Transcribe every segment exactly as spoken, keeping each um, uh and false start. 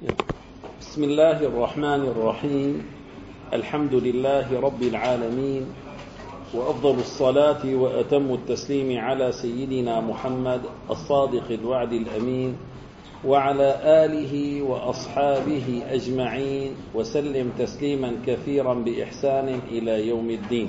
بسم الله الرحمن الرحيم. الحمد لله رب العالمين، وأفضل الصلاة وأتم التسليم على سيدنا محمد الصادق الوعد الأمين، وعلى آله وأصحابه أجمعين، وسلم تسليما كثيرا بإحسان إلى يوم الدين.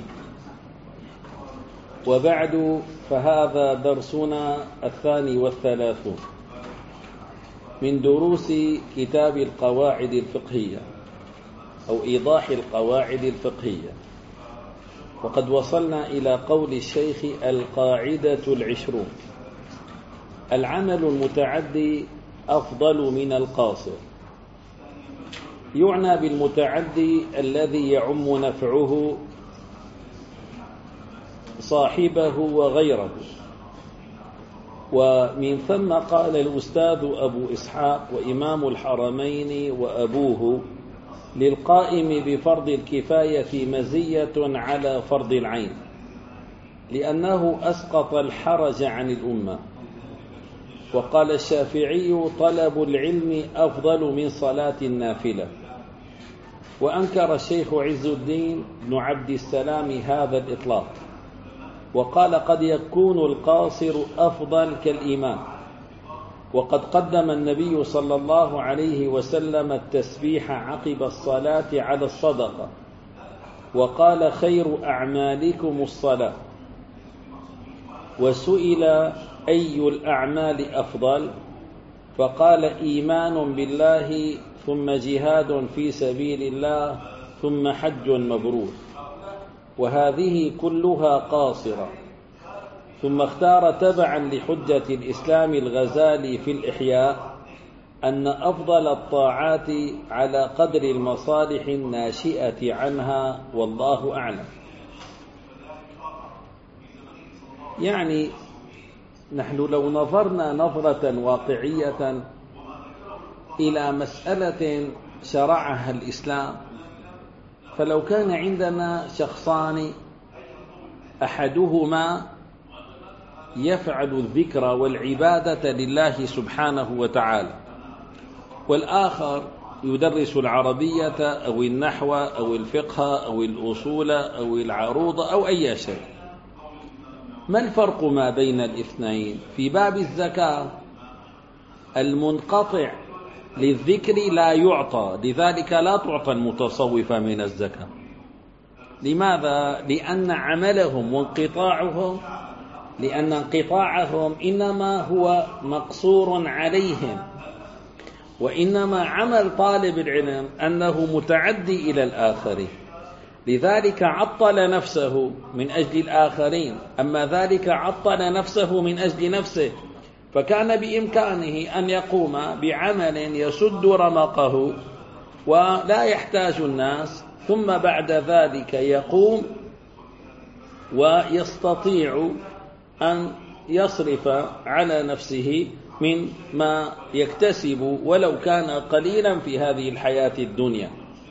وبعد، فهذا درسنا الثاني والثلاثون من دروس كتاب القواعد الفقهية أو إيضاح القواعد الفقهية، وقد وصلنا إلى قول الشيخ: القاعدة العشرون: العمل المتعدي أفضل من القاصر. يعنى بالمتعدي الذي يعم نفعه صاحبه وغيره. ومن ثم قال الأستاذ أبو إسحاق وإمام الحرمين وأبوه: للقائم بفرض الكفاية مزية على فرض العين، لأنه أسقط الحرج عن الأمة. وقال الشافعي: طلب العلم أفضل من صلاة النافلة. وأنكر الشيخ عز الدين بن عبد السلام هذا الإطلاق، وقال: قد يكون القاصر أفضل كالإمام. وقد قدم النبي صلى الله عليه وسلم التسبيح عقب الصلاة على الصدقة، وقال: خير أعمالكم الصلاة. وسئل: أي الأعمال أفضل؟ فقال: إيمان بالله، ثم جهاد في سبيل الله، ثم حج مبرور. وهذه كلها قاصرة. ثم اختار تبعا لحجة الإسلام الغزالي في الإحياء أن أفضل الطاعات على قدر المصالح الناشئة عنها، والله أعلم. يعني نحن لو نظرنا نظرة واقعية إلى مسألة شرعها الإسلام، فلو كان عندنا شخصان أحدهما يفعل الذكر والعبادة لله سبحانه وتعالى، والآخر يدرس العربية أو النحو أو الفقه أو الأصول أو العروض أو أي شيء، ما الفرق ما بين الاثنين؟ في باب الزكاة المنقطع للذكر لا يعطى، لذلك لا تعطى المتصوفة من الزكاة. لماذا؟ لأن عملهم وانقطاعهم لأن انقطاعهم إنما هو مقصور عليهم، وإنما عمل طالب العلم أنه متعدي إلى الآخرين، لذلك عطل نفسه من أجل الآخرين. أما ذلك عطل نفسه من أجل نفسه، فكان بإمكانه أن يقوم بعمل يسد رمقه ولا يحتاج الناس، ثم بعد ذلك يقوم ويستطيع أن يصرف على نفسه من ما يكتسب ولو كان قليلا في هذه الحياة الدنيا.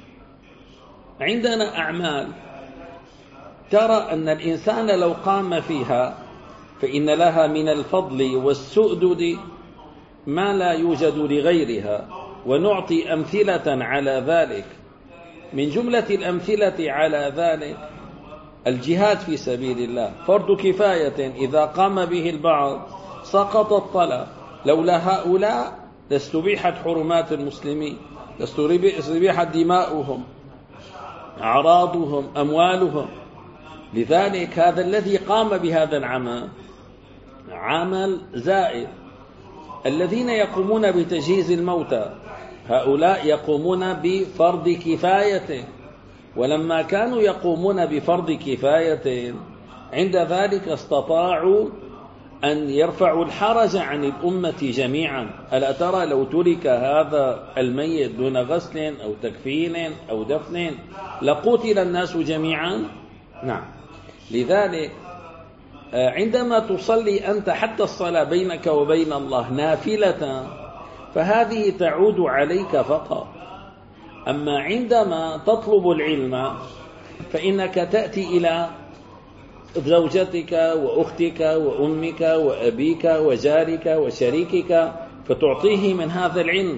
عندنا أعمال ترى أن الإنسان لو قام فيها فإن لها من الفضل والسؤدد ما لا يوجد لغيرها، ونعطي أمثلة على ذلك. من جملة الأمثلة على ذلك الجهاد في سبيل الله، فرض كفاية إذا قام به البعض سقط الطلب. لولا هؤلاء لاستبيحت حرمات المسلمين، لاستبيحت دماؤهم، أعراضهم، أموالهم. لذلك هذا الذي قام بهذا العمل عمل زائد. الذين يقومون بتجهيز الموتى هؤلاء يقومون بفرض كفاية، ولما كانوا يقومون بفرض كفاية عند ذلك استطاعوا أن يرفعوا الحرج عن الأمة جميعا. ألا ترى لو ترك هذا الميت دون غسل أو تكفين أو دفن لقتل الناس جميعا؟ نعم. لذلك عندما تصلي أنت حتى الصلاة بينك وبين الله نافلة، فهذه تعود عليك فقط. أما عندما تطلب العلم فإنك تأتي إلى زوجتك وأختك وأمك وأبيك وجارك وشريكك فتعطيه من هذا العلم.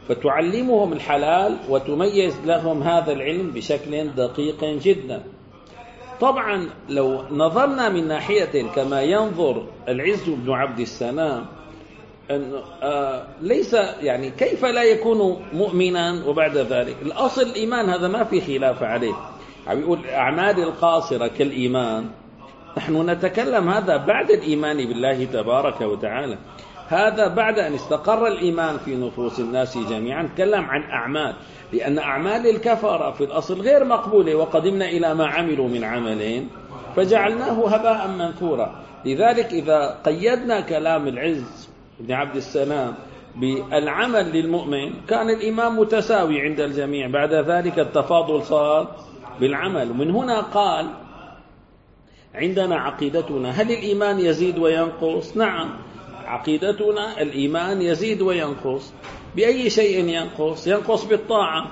فتعلمهم الحلال وتميز لهم هذا العلم بشكل دقيق جدا. طبعا لو نظرنا من ناحية كما ينظر العز بن عبد السلام، أن آه ليس يعني كيف لا يكون مؤمنا وبعد ذلك الأصل الإيمان، هذا ما في خلاف عليه. عم يقول الأعمال القاصرة كالإيمان، نحن نتكلم هذا بعد الإيمان بالله تبارك وتعالى، هذا بعد أن استقر الإيمان في نفوس الناس جميعا. نتكلم عن أعمال، لأن أعمال الكفرة في الأصل غير مقبولة، وقدمنا إلى ما عملوا من عملين فجعلناه هباء منثورا. لذلك إذا قيدنا كلام العز بن عبد السلام بالعمل للمؤمن كان الإيمان متساوي عند الجميع، بعد ذلك التفاضل صار بالعمل. ومن هنا قال عندنا عقيدتنا، هل الإيمان يزيد وينقص؟ نعم، عقيدتنا الإيمان يزيد وينقص. بأي شيء ينقص؟ ينقص بالطاعة،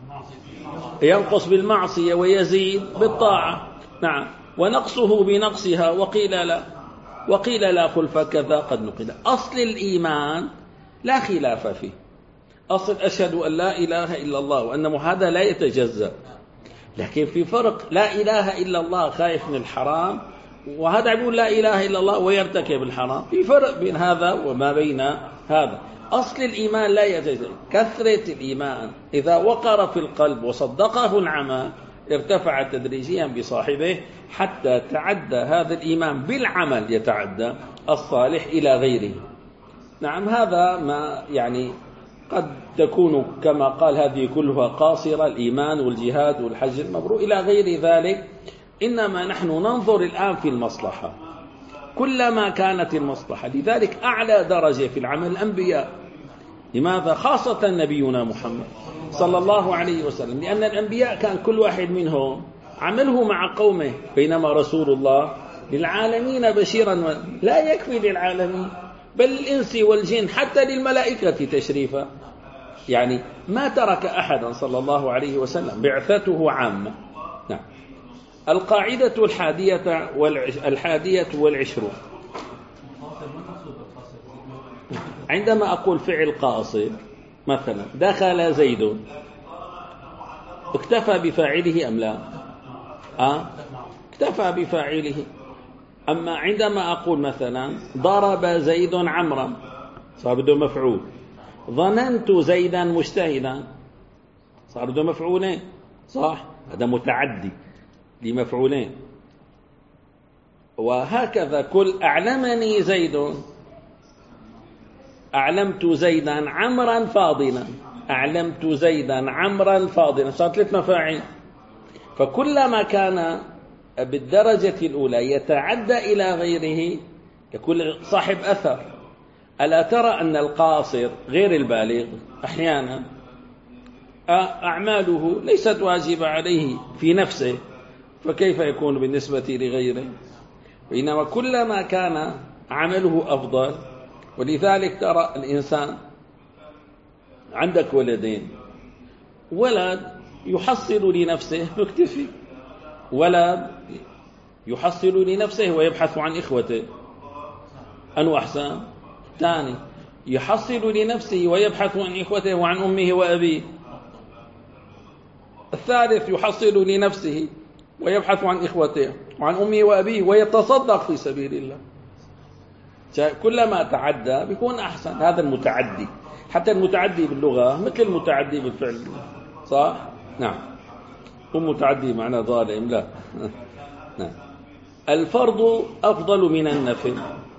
ينقص بالمعصية ويزيد بالطاعة. نعم، ونقصه بنقصها. وقيل لا وقيل لا خلف كذا قد نقل. أصل الإيمان لا خلاف فيه، أصل أشهد أن لا إله إلا الله وأن هذا لا يتجزأ، لكن في فرق، لا إله إلا الله خايف من الحرام، وهذا يقول لا إله إلا الله ويرتكب الحرام، في فرق بين هذا وما بين هذا. أصل الإيمان لا يتجزأ. كثرة الإيمان إذا وقر في القلب وصدقه العمل ارتفع تدريجيا بصاحبه حتى تعدى هذا الإيمان بالعمل، يتعدى الصالح إلى غيره. نعم، هذا ما يعني قد تكون كما قال هذه كلها قاصرة، الإيمان والجهاد والحج المبرور إلى غير ذلك. إنما نحن ننظر الآن في المصلحة، كلما كانت المصلحة. لذلك أعلى درجة في العمل الأنبياء. لماذا؟ خاصة نبينا محمد صلى الله عليه وسلم، لأن الأنبياء كان كل واحد منهم عمله مع قومه، بينما رسول الله للعالمين بشيرا، لا يكفي للعالمين بل الإنس والجن حتى للملائكة تشريفا. يعني ما ترك أحدا صلى الله عليه وسلم، بعثته عامة. نعم. القاعدة الحادية والعش... الحادية والعشرون، عندما أقول فعل قاصر مثلا دخل زيد، اكتفى بفاعله أم لا؟ أه؟ اكتفى بفاعله. أما عندما أقول مثلا ضرب زيد عمرا، صار بده مفعول. ظننت زيدا مجتهدا، صار بده مفعولين، صح؟ هذا متعدي لمفعولين. وهكذا كل أعلمني زيد، أعلمت زيدا عمرا فاضلا، أعلمت زيدا عمرا فاضلا، صار ثلاث مفاعيل. فكلما كان بالدرجة الأولى يتعدى إلى غيره يكون صاحب أثر. ألا ترى أن القاصر غير البالغ أحيانا أعماله ليست واجبة عليه في نفسه، فكيف يكون بالنسبة لغيره؟ بينما كلما كان عمله أفضل. ولذلك ترى الإنسان عندك ولدين، ولد يحصل لنفسه يكتفي، ولد يحصل لنفسه ويبحث عن إخوته، أنو أحسن؟ ثاني يحصل لنفسه ويبحث عن إخوته وعن أمه وأبيه. الثالث يحصل لنفسه ويبحث عن إخوته وعن أمه وأبيه ويتصدق في سبيل الله. كلما تعدى بيكون أحسن. هذا المتعدي. حتى المتعدي باللغة مثل المتعدي بالفعل، صح؟ نعم. هو متعدي معنى ظالم، لا. نعم. الفرض أفضل من النفل.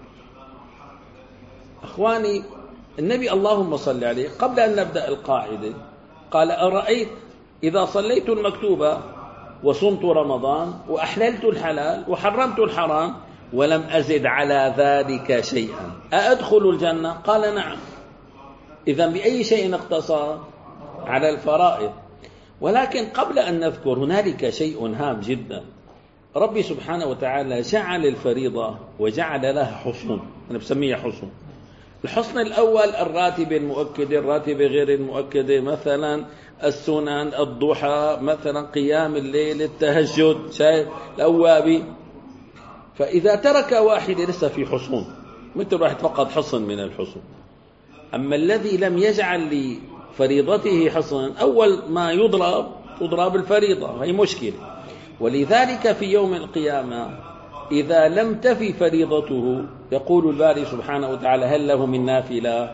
أخواني، النبي اللهم صل عليه قبل أن نبدأ القاعدة قال: أرأيت إذا صليت المكتوبة وصمت رمضان وأحللت الحلال وحرمت الحرام ولم أزد على ذلك شيئا أأدخل الجنة؟ قال: نعم. إذن بأي شيء اقتصر؟ على الفرائض. ولكن قبل أن نذكر هنالك شيء هام جدا. ربي سبحانه وتعالى جعل الفريضة وجعل لها حصون، أنا بسميها حصون. الحصن الأول الراتبة المؤكدة، الراتبة غير المؤكدة، مثلا السنن، الضحى، مثلا قيام الليل، التهجد، شايف الأوابي. فإذا ترك واحد لسه في حصون، مثل واحد فقط حصن من الحصون. أما الذي لم يجعل لي فريضته حصنا، أول ما يضرب تضرب الفريضة، هي مشكلة. ولذلك في يوم القيامة إذا لم تفي فريضته يقول الباري سبحانه وتعالى هل له من نافلة؟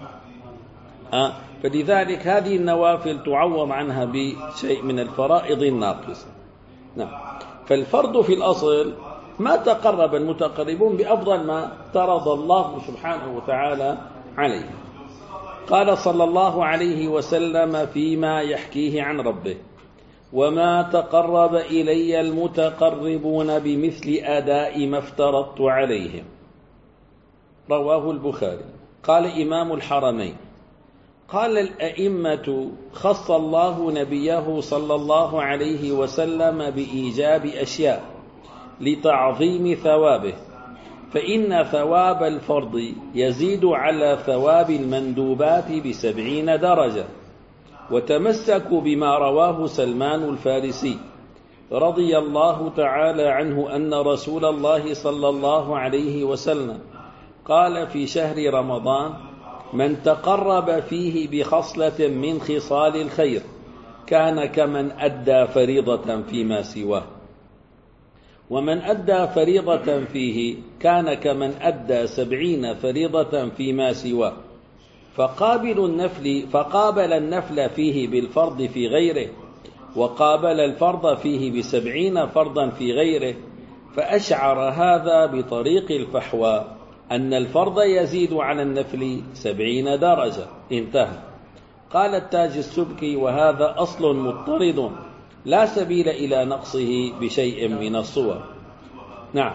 أه؟ فلذلك هذه النوافل تعوض عنها بشيء من الفرائض الناقصة. نعم. فالفرض في الأصل ما تقرب المتقربون بأفضل ما افترض الله سبحانه وتعالى عليه. قال صلى الله عليه وسلم فيما يحكيه عن ربه: وما تقرب إلي المتقربون بمثل أداء ما افترضت عليهم. رواه البخاري. قال إمام الحرمين: قال الأئمة خص الله نبيه صلى الله عليه وسلم بإيجاب أشياء لتعظيم ثوابه، فإن ثواب الفرض يزيد على ثواب المندوبات بسبعين درجة. وتمسكوا بما رواه سلمان الفارسي رضي الله تعالى عنه أن رسول الله صلى الله عليه وسلم قال في شهر رمضان: من تقرب فيه بخصلة من خصال الخير كان كمن أدى فريضة فيما سواه، ومن أدى فريضة فيه كان كمن أدى سبعين فريضة فيما سواه. فقابل النفل فقابل النفل فيه بالفرض في غيره، وقابل الفرض فيه بسبعين فرضا في غيره، فأشعر هذا بطريق الفحوى أن الفرض يزيد على النفل سبعين درجة. انتهى. قال التاج السبكي: وهذا أصل مضطرد لا سبيل إلى نقصه بشيء من الصور. نعم.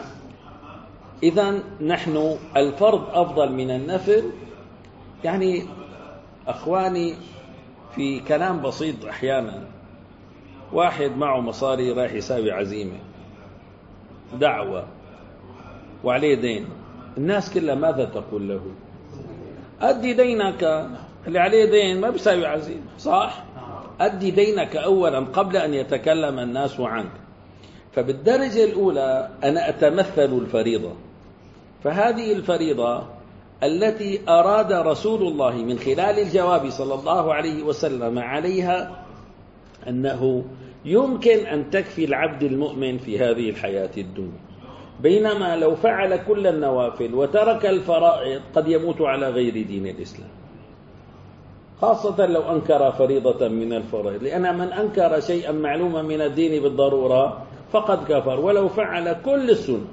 إذن نحن الفرض أفضل من النفل. يعني أخواني في كلام بسيط، أحيانا واحد معه مصاري رايح يساوي عزيمة دعوة وعليه دين، الناس كلها ماذا تقول له؟ أدي دينك. اللي عليه دين ما بيساوي عزيمة، صح؟ أدي دينك أولا قبل أن يتكلم الناس عنك. فبالدرجة الأولى أنا أتمثل الفريضة، فهذه الفريضة التي أراد رسول الله من خلال الجواب صلى الله عليه وسلم عليها أنه يمكن أن تكفي العبد المؤمن في هذه الحياة الدنيا، بينما لو فعل كل النوافل وترك الفرائض قد يموت على غير دين الإسلام، خاصة لو أنكر فريضة من الفرائض، لأن من أنكر شيئا معلوما من الدين بالضرورة فقد كفر ولو فعل كل السنة.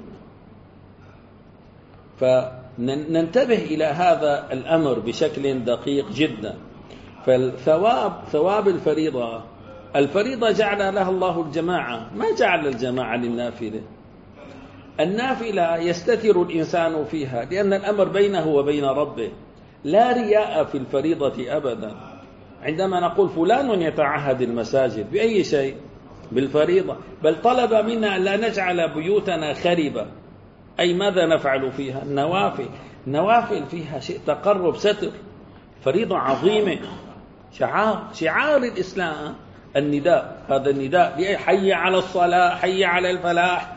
فننتبه إلى هذا الأمر بشكل دقيق جدا. فالثواب ثواب الفريضة الفريضة جعل لها الله الجماعة، ما جعل الجماعة للنافلة. النافلة يستتر الإنسان فيها لأن الأمر بينه وبين ربه، لا رياء في الفريضة أبدا. عندما نقول فلان يتعهد المساجد بأي شيء؟ بالفريضة. بل طلب منا لا نجعل بيوتنا خربة، أي ماذا نفعل فيها؟ النوافل. النوافل فيها شيء تقرب، ستر. فريضة عظيمة، شعار شعار الإسلام النداء. هذا النداء حي على الصلاة، حي على الفلاح.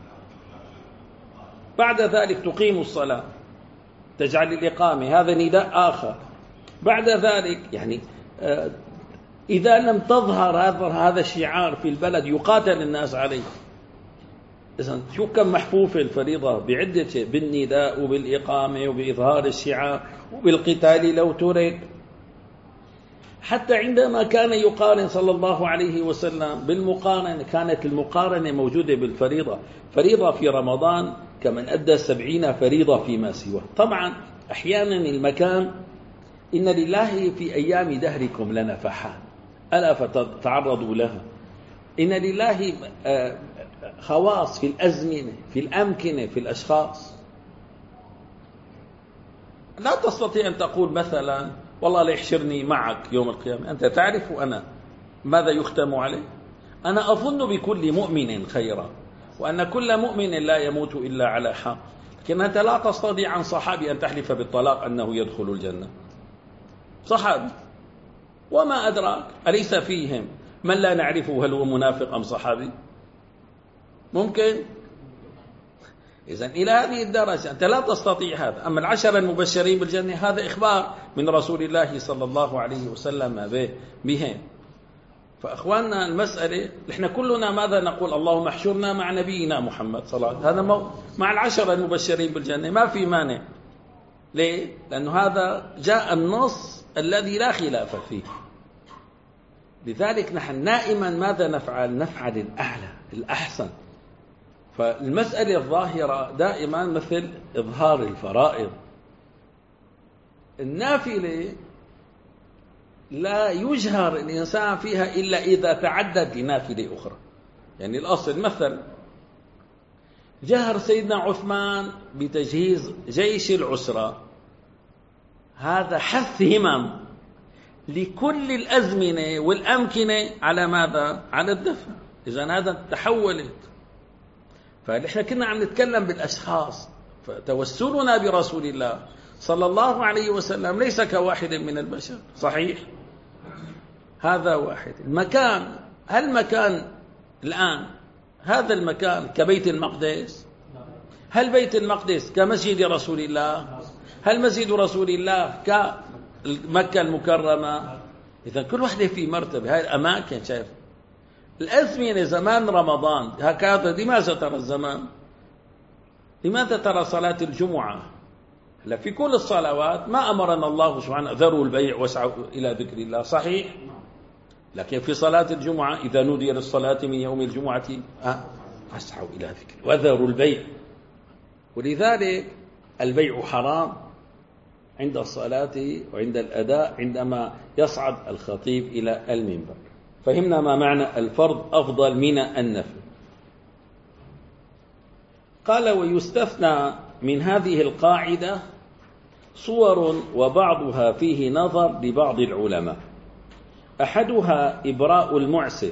بعد ذلك تقيم الصلاة، تجعل الإقامة، هذا نداء آخر. بعد ذلك يعني إذا لم تظهر هذا الشعار في البلد يقاتل الناس عليه. إذن شو كم محفوفة الفريضة بعدة شيء، بالنداء وبالإقامة وبإظهار الشعار وبالقتال لو ترك. حتى عندما كان يقارن صلى الله عليه وسلم بالمقارنة، كانت المقارنة موجودة بالفريضة. فريضة في رمضان كمن أدى سبعين فريضة فيما سواه. طبعا أحيانا المكان، إن لله في أيام دهركم لنفحات ألا فتعرضوا لها. إن لله خواص في الأزمنة، في الأمكنة، في الأشخاص. لا تستطيع أن تقول مثلا والله لا يحشرني معك يوم القيامة. أنت تعرف أنا ماذا يختم عليه. أنا أظن بكل مؤمن خيرا، وأن كل مؤمن لا يموت إلا على حق. لكن أنت لا تستطيع عن صحابي أن تحلف بالطلاق أنه يدخل الجنة. صحابي، وما أدراك، أليس فيهم من لا نعرفه هل هو منافق أم صحابي؟ ممكن. إذن إلى هذه الدرجة أنت لا تستطيع هذا. أما العشرة المبشرين بالجنة هذا إخبار من رسول الله صلى الله عليه وسلم بهم. فأخواننا المسألة نحن كلنا ماذا نقول؟ اللهم احشرنا مع نبينا محمد صلى الله عليه وسلم، هذا مو... مع العشرة المبشرين بالجنة ما في مانع. ليه؟ لأنه هذا جاء النص الذي لا خلاف فيه. لذلك نحن دائما ماذا نفعل؟ نفعل الأعلى الأحسن. فالمسألة الظاهرة دائما مثل إظهار الفرائض. النافلة لا يجهر الإنسان فيها إلا إذا تعدد لنافلة أخرى. يعني الأصل مثلا جهر سيدنا عثمان بتجهيز جيش العسرة، هذا حث همم لكل الأزمنة والأمكنة على ماذا؟ على الدفع. إذن هذا تحولت. فنحن كنا عم نتكلم بالأشخاص، فتوسلنا برسول الله صلى الله عليه وسلم ليس كواحد من البشر. صحيح؟ هذا واحد. المكان، هل مكان الآن هذا المكان كبيت المقدس؟ هل بيت المقدس كمسجد رسول الله؟ هل مسجد رسول الله كمكة المكرمة؟ إذا كل واحدة في مرتبة. هاي الأماكن شايف الأزمنة زمان رمضان هكذا. لماذا ترى الزمان؟ لماذا ترى صلاة الجمعة؟ هلا في كل الصلوات ما أمرنا الله سبحانه ذروا البيع واسعوا إلى ذكر الله، صحيح؟ لكن في صلاة الجمعة إذا نودي للصلاة من يوم الجمعة فاسعوا إلى ذكر وذروا البيع. ولذلك البيع حرام عند الصلاة وعند الأداء عندما يصعد الخطيب إلى المنبر. فهمنا ما معنى الفرض أفضل من النفل. قال ويستثنى من هذه القاعدة صور وبعضها فيه نظر لبعض العلماء. أحدها إبراء المعسر،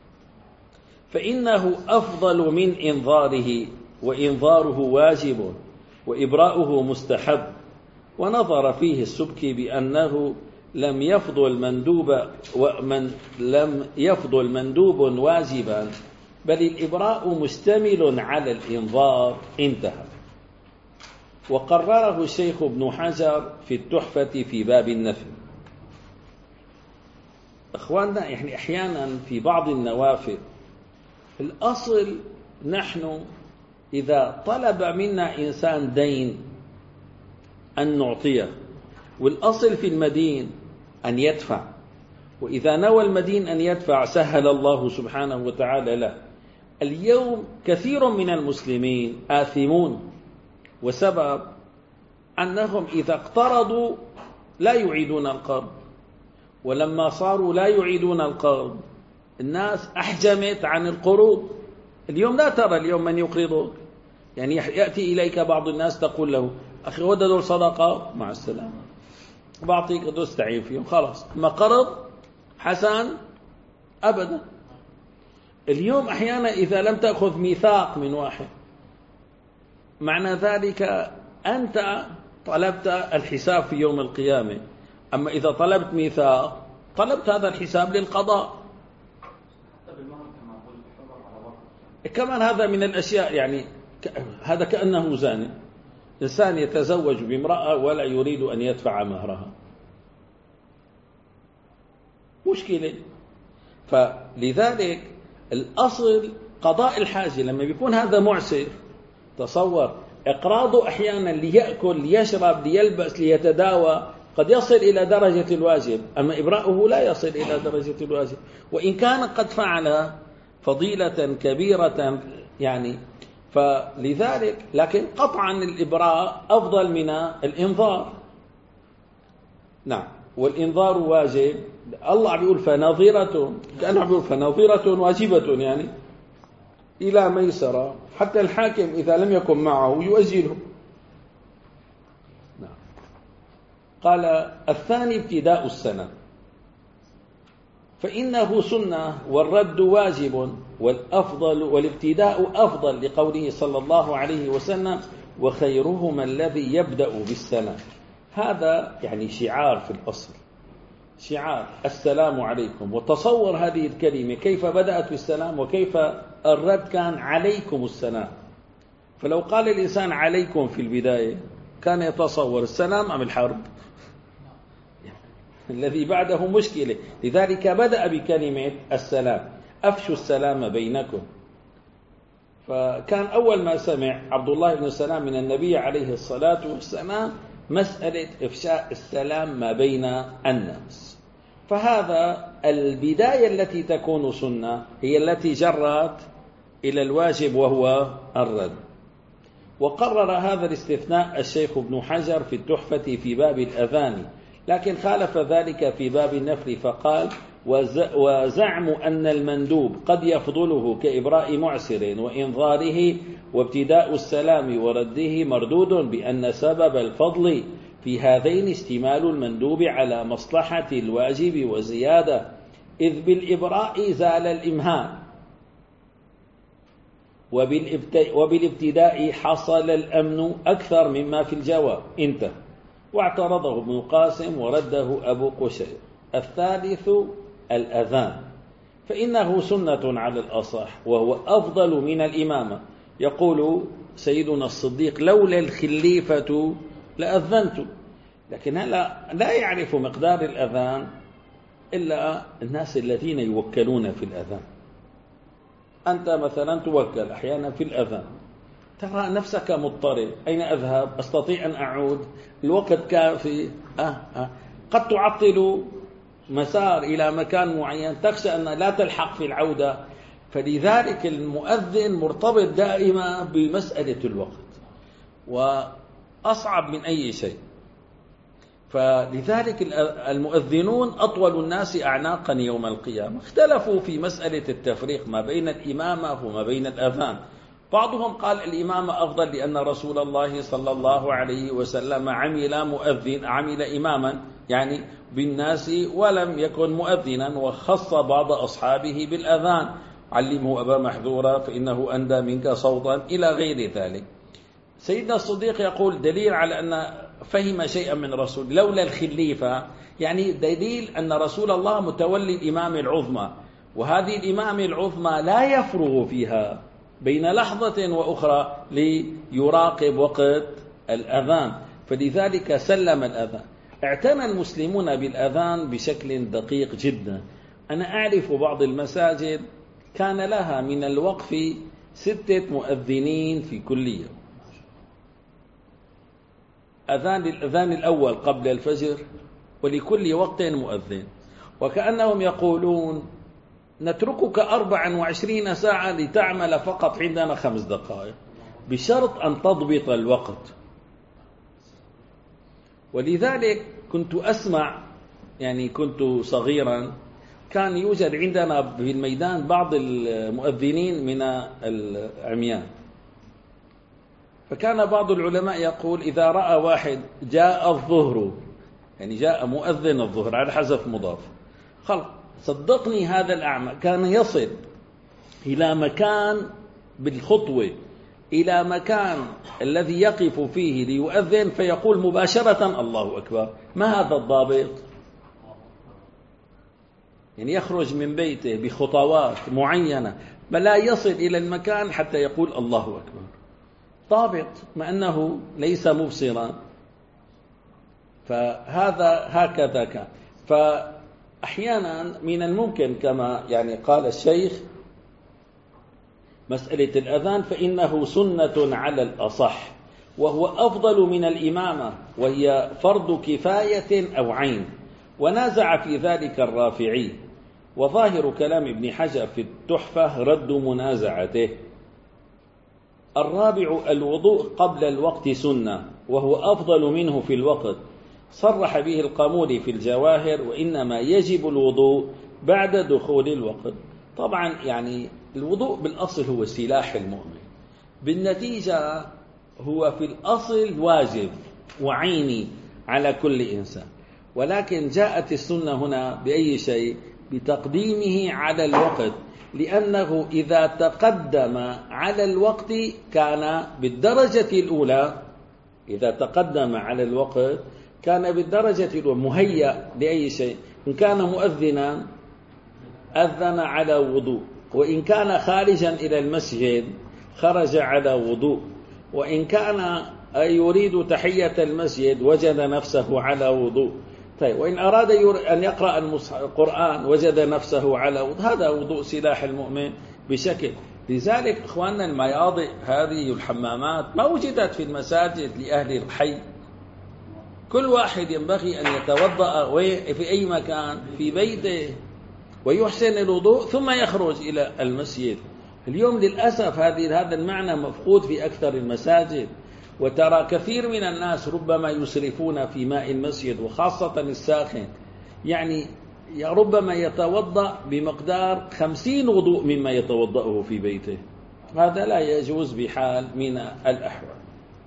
فإنه أفضل من إنظاره، وإنظاره واجب وإبراؤه مستحب. ونظر فيه السبكي بأنه لم يفضل مندوب ومن لم يفضل مندوب واجبا، بل الإبراء مشتمل على الإنظار. انتهى. وقرره الشيخ ابن حجر في التحفة في باب النفل. أخواننا يعني أحيانا في بعض النوافل الأصل نحن إذا طلب منا إنسان دين أن نعطيه، والأصل في المدين أن يدفع، وإذا نوى المدين أن يدفع سهل الله سبحانه وتعالى له. اليوم كثير من المسلمين آثمون، وسبب أنهم إذا اقترضوا لا يعيدون القرض، ولما صاروا لا يعيدون القرض الناس أحجمت عن القروض. اليوم لا ترى اليوم من يقرضك، يعني يأتي إليك بعض الناس تقول له أخي وددوا الصدقة مع السلامة بعطيك تستعين فيهم خلاص، ما قرض حسن أبدا. اليوم أحيانا إذا لم تأخذ ميثاق من واحد معنى ذلك أنت طلبت الحساب في يوم القيامة. أما إذا طلبت ميثاق طلبت هذا الحساب للقضاء. كمان هذا من الأشياء، يعني هذا كأنه زاني، إنسان يتزوج بامرأة ولا يريد أن يدفع مهرها، مشكلة. فلذلك الأصل قضاء الحاجة. لما بيكون هذا معسر، تصور إقراضه أحيانا ليأكل ليشرب ليلبس ليتداوى قد يصل إلى درجة الواجب، أما إبراؤه لا يصل إلى درجة الواجب، وإن كان قد فعل فضيلة كبيرة يعني. فلذلك لكن قطعا الإبراء أفضل من الإنظار. نعم، والإنظار واجب. الله بيقول فنظيرة، كأنه بيقول فنظيرة واجبة يعني إلى ميسرة، حتى الحاكم إذا لم يكن معه يؤجله. نعم. قال الثاني ابتداء السنة، فإنه سنة والرد واجب، والأفضل والابتداء أفضل لقوله صلى الله عليه وسلم وخيرهما الذي يبدأ بالسنة. هذا يعني شعار في الأصل، شعار السلام عليكم. وتصور هذه الكلمة كيف بدأت بالسلام وكيف الرد كان عليكم السلام. فلو قال الإنسان عليكم في البداية كان يتصور السلام أم الحرب، الذي بعده مشكلة. لذلك بدأ بكلمة السلام، أفشوا السلام بينكم. فكان أول ما سمع عبد الله بن السلام من النبي عليه الصلاة والسلام مسألة إفشاء السلام ما بين الناس. فهذا البداية التي تكون سنة هي التي جرت إلى الواجب وهو الرد. وقرر هذا الاستثناء الشيخ ابن حجر في التحفة في باب الأذان، لكن خالف ذلك في باب النفل فقال: وزعم أن المندوب قد يفضله كإبراء معسر وإنظاره وابتداء السلام ورده مردود بأن سبب الفضل في هذين اشتمال المندوب على مصلحة الواجب وزيادة، إذ بالإبراء زال الإمهال وبالابتداء حصل الأمن أكثر مما في الجواب. انتهى. واعترضه ابن قاسم ورده أبو قشير. الثالث الأذان، فإنه سنة على الأصح وهو أفضل من الإمامة. يقول سيدنا الصديق: لولا الخليفة لأذنت. لكن هلا لا يعرف مقدار الأذان إلا الناس الذين يوكلون في الأذان. أنت مثلا توكل أحيانا في الأذان، ترى نفسك مضطرب، أين أذهب؟ أستطيع أن أعود؟ الوقت كافي؟ أه أه. قد تعطل مسار إلى مكان معين، تخشى أن لا تلحق في العودة. فلذلك المؤذن مرتبط دائما بمسألة الوقت، وأصعب من أي شيء. فلذلك المؤذنون أطول الناس أعناقا يوم القيامة. اختلفوا في مسألة التفريق ما بين الإمامة وما بين الأذان. بعضهم قال الإمامة أفضل لأن رسول الله صلى الله عليه وسلم عمل مؤذن عمل إماما يعني بالناس ولم يكن مؤذنا، وخص بعض أصحابه بالأذان: علمه أبا محذورا فإنه أندى منك صوتا إلى غير ذلك. سيدنا الصديق يقول دليل على أن فهم شيئا من رسول، لولا الخليفة يعني دليل أن رسول الله متولي الإمام العظمى، وهذه الإمام العظمى لا يفرغ فيها بين لحظة وأخرى ليراقب وقت الأذان، فلذلك سلم الأذان. اعتنى المسلمون بالأذان بشكل دقيق جدا. أنا أعرف بعض المساجد كان لها من الوقف ستة مؤذنين في كل يوم. أذان الأذان الأول قبل الفجر، ولكل وقت مؤذن، وكأنهم يقولون نتركك أربعا وعشرين ساعة لتعمل فقط عندنا خمس دقائق، بشرط أن تضبط الوقت. ولذلك كنت أسمع، يعني كنت صغيرا، كان يوجد عندنا في الميدان بعض المؤذنين من العميان، فكان بعض العلماء يقول إذا رأى واحد جاء الظهر، يعني جاء مؤذن الظهر على حذف مضاف، خلق صدقني هذا الأعمى كان يصل إلى مكان بالخطوة إلى مكان الذي يقف فيه ليؤذن فيقول مباشرة الله أكبر. ما هذا الضابط؟ يعني يخرج من بيته بخطوات معينة بل لا يصل إلى المكان حتى يقول الله أكبر. ضابط مع أنه ليس مبصرا. فهذا هكذا كان. فأحيانا من الممكن كما يعني قال الشيخ مسألة الأذان فإنه سنة على الأصح وهو أفضل من الإمامة، وهي فرض كفاية أو عين، ونازع في ذلك الرافعي. وظاهر كلام ابن حجر في التحفة رد منازعته. الرابع الوضوء قبل الوقت سنة وهو أفضل منه في الوقت، صرح به القامولي في الجواهر، وإنما يجب الوضوء بعد دخول الوقت. طبعا يعني الوضوء بالأصل هو سلاح المؤمن، بالنتيجة هو في الأصل واجب وعيني على كل إنسان، ولكن جاءت السنة هنا بأي شيء؟ بتقديمه على الوقت، لأنه إذا تقدم على الوقت كان بالدرجة الأولى، إذا تقدم على الوقت كان بالدرجة الأولى مهيأ لأي شيء. إن كان مؤذنا أذن على وضوء، وإن كان خارجا إلى المسجد خرج على وضوء. وإن كان يريد تحية المسجد وجد نفسه على وضوء. طيب وإن أراد أن يقرأ القرآن وجد نفسه على وضوء، هذا وضوء سلاح المؤمن بشكل. لذلك إخواننا المياضئ هذه الحمامات ما وجدت في المساجد لأهل الحي، كل واحد ينبغي أن يتوضأ في أي مكان في بيته ويحسن الوضوء ثم يخرج إلى المسجد. اليوم للأسف هذه هذا المعنى مفقود في أكثر المساجد، وترى كثير من الناس ربما يسرفون في ماء المسجد وخاصة الساخن، يعني ربما يتوضأ بمقدار خمسين وضوء مما يتوضأه في بيته. هذا لا يجوز بحال من الأحوال.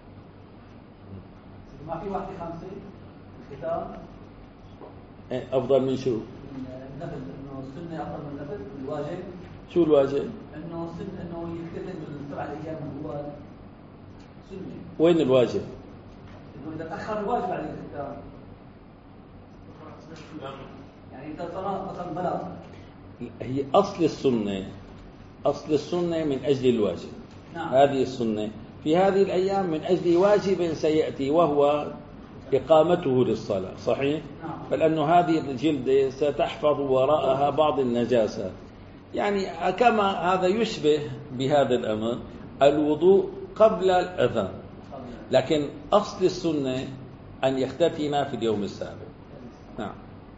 ما في واحد خمسين الختام أفضل من شو؟ النفل، إنه السنة أفضل من النفل الواجب. شو الواجب؟ إنه سنة إنه يختتم بالسبع أيام الأول سنة. وين الواجب؟ إنه إذا تأخر الواجب على الختام، يعني إذا صلاة مثلا بلغ. هي أصل السنة، أصل السنة من أجل الواجب. نعم. هذه السنة في هذه الأيام من أجل واجب سيأتي وهو إقامته للصلاة، صحيح؟ نعم. فلأن هذه الجلد ستحفظ وراءها بعض النجاسات، يعني كما هذا يشبه بهذا الأمر الوضوء قبل الأذان، لكن أصل السنة أن يختتن في اليوم السابع. نعم.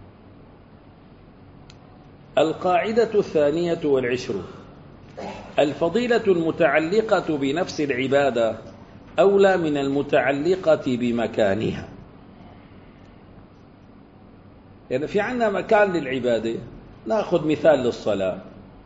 القاعدة الثانية والعشرون: الفضيلة المتعلقة بنفس العبادة أولى من المتعلقة بمكانها. يعني في عندنا مكان للعبادة، نأخذ مثال للصلاة.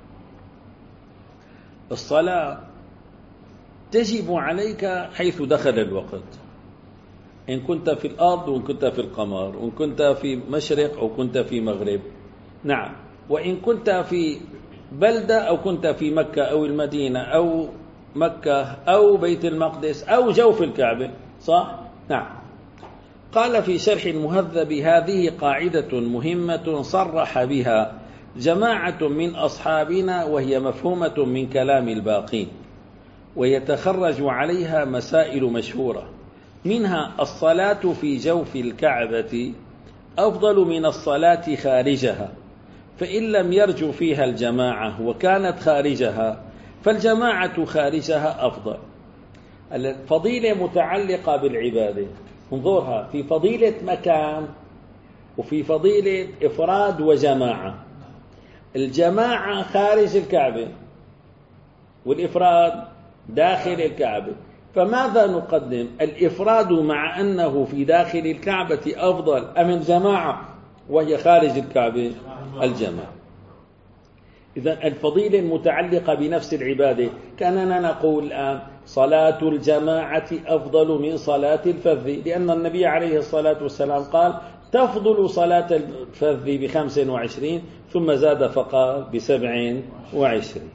الصلاة تجب عليك حيث دخل الوقت، إن كنت في الأرض وإن كنت في القمر، وإن كنت في مشرق أو كنت في مغرب. نعم. وإن كنت في بلدة أو كنت في مكة أو المدينة أو مكة أو بيت المقدس أو جوف الكعبة، صح؟ نعم. قال في شرح المهذب: هذه قاعدة مهمة صرح بها جماعة من أصحابنا، وهي مفهومة من كلام الباقين، ويتخرج عليها مسائل مشهورة، منها الصلاة في جوف الكعبة أفضل من الصلاة خارجها، فإن لم يرجو فيها الجماعة وكانت خارجها فالجماعة خارجها أفضل. الفضيلة متعلقة بالعبادة، انظرها في فضيلة مكان وفي فضيلة إفراد وجماعة. الجماعة خارج الكعبة والإفراد داخل الكعبة، فماذا نقدم؟ الإفراد مع أنه في داخل الكعبة أفضل أم الجماعة وهي خارج الكعبة؟ الجماعة. إذن الفضيلة المتعلقة بنفس العبادة، كأننا نقول الآن صلاة الجماعة أفضل من صلاة الفذ، لأن النبي عليه الصلاة والسلام قال: تفضل صلاة الفذ بخمس وعشرين، ثم زاد فقال بسبع وعشرين.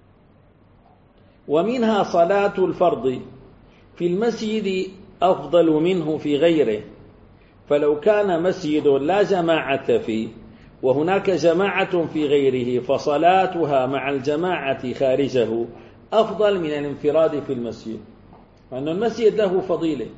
ومنها صلاة الفرض في المسجد أفضل منه في غيره، فلو كان مسجد لا جماعة فيه وهناك جماعة في غيره فصلاتها مع الجماعة خارجه أفضل من الانفراد في المسجد، لأن المسجد له فضيلة.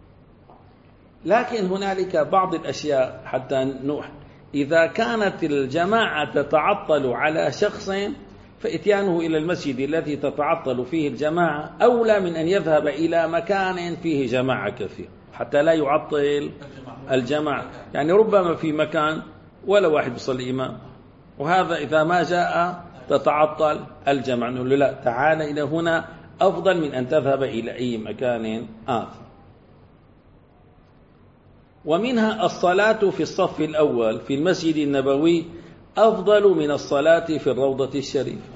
لكن هنالك بعض الأشياء حتى نوح، إذا كانت الجماعة تتعطل على شخص فإتيانه إلى المسجد الذي تتعطل فيه الجماعة أولى من أن يذهب إلى مكان فيه جماعة كثير حتى لا يعطل الجماعة. يعني ربما في مكان ولا واحد يصلي إمام، وهذا إذا ما جاء تتعطل الجماعة، نقول له لا، تعال إلى هنا أفضل من أن تذهب إلى أي مكان آخر. ومنها الصلاة في الصف الأول في المسجد النبوي أفضل من الصلاة في الروضة الشريفة،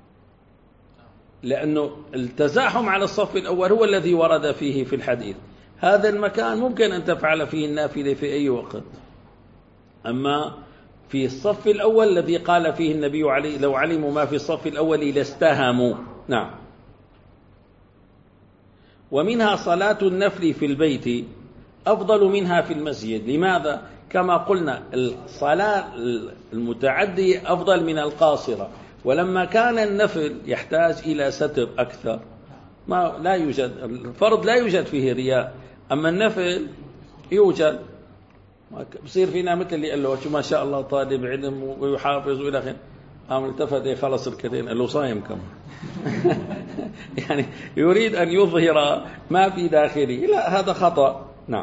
لأنه التزاحم على الصف الأول هو الذي ورد فيه في الحديث. هذا المكان ممكن أن تفعل فيه النافلة في أي وقت، أما في الصف الأول الذي قال فيه النبي عليه: لو علموا ما في الصف الأول لاستهموا. نعم. ومنها صلاة النفل في البيت أفضل منها في المسجد. لماذا؟ كما قلنا الصلاة المتعدية أفضل من القاصرة، ولما كان النفل يحتاج إلى ستر أكثر، ما لا يوجد الفرض لا يوجد فيه رياء، أما النفل يوجد. بصير فينا مثل اللي قال له شو ما شاء الله طالب علم ويحافظ وإلى آخره، قام التفت إيه خلص الكتين قال له صايم كم. يعني يريد أن يظهر ما في داخله، لا هذا خطأ. نعم.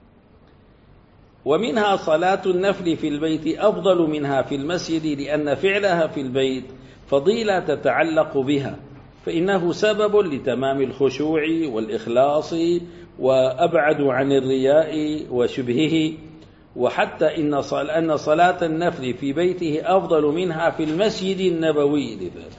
ومنها صلاة النفل في البيت أفضل منها في المسجد، لأن فعلها في البيت فضيلة تتعلق بها، فإنه سبب لتمام الخشوع والإخلاص وأبعد عن الرياء وشبهه. وحتى إن أن صلاة النفل في بيته أفضل منها في المسجد النبوي لذلك.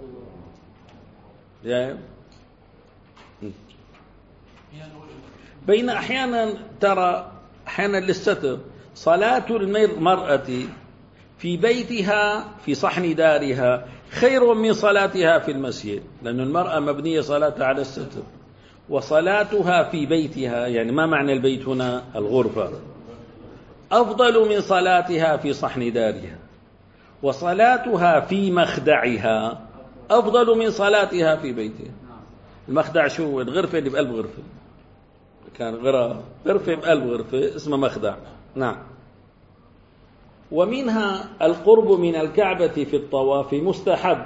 بين أحيانا ترى أحيانا للستر صلاة المرأة في بيتها في صحن دارها خير من صلاتها في المسجد، لأن المرأة مبنية صلاتها على الستر، وصلاتها في بيتها يعني ما معنى البيت هنا؟ الغرفة، أفضل من صلاتها في صحن دارها، وصلاتها في مخدعها أفضل من صلاتها في بيتها. المخدع شو؟ الغرفة اللي بقلب غرفة، كان غرفة غرفة بقلب غرفة اسمها مخدع. نعم. ومنها القرب من الكعبة في الطواف مستحب،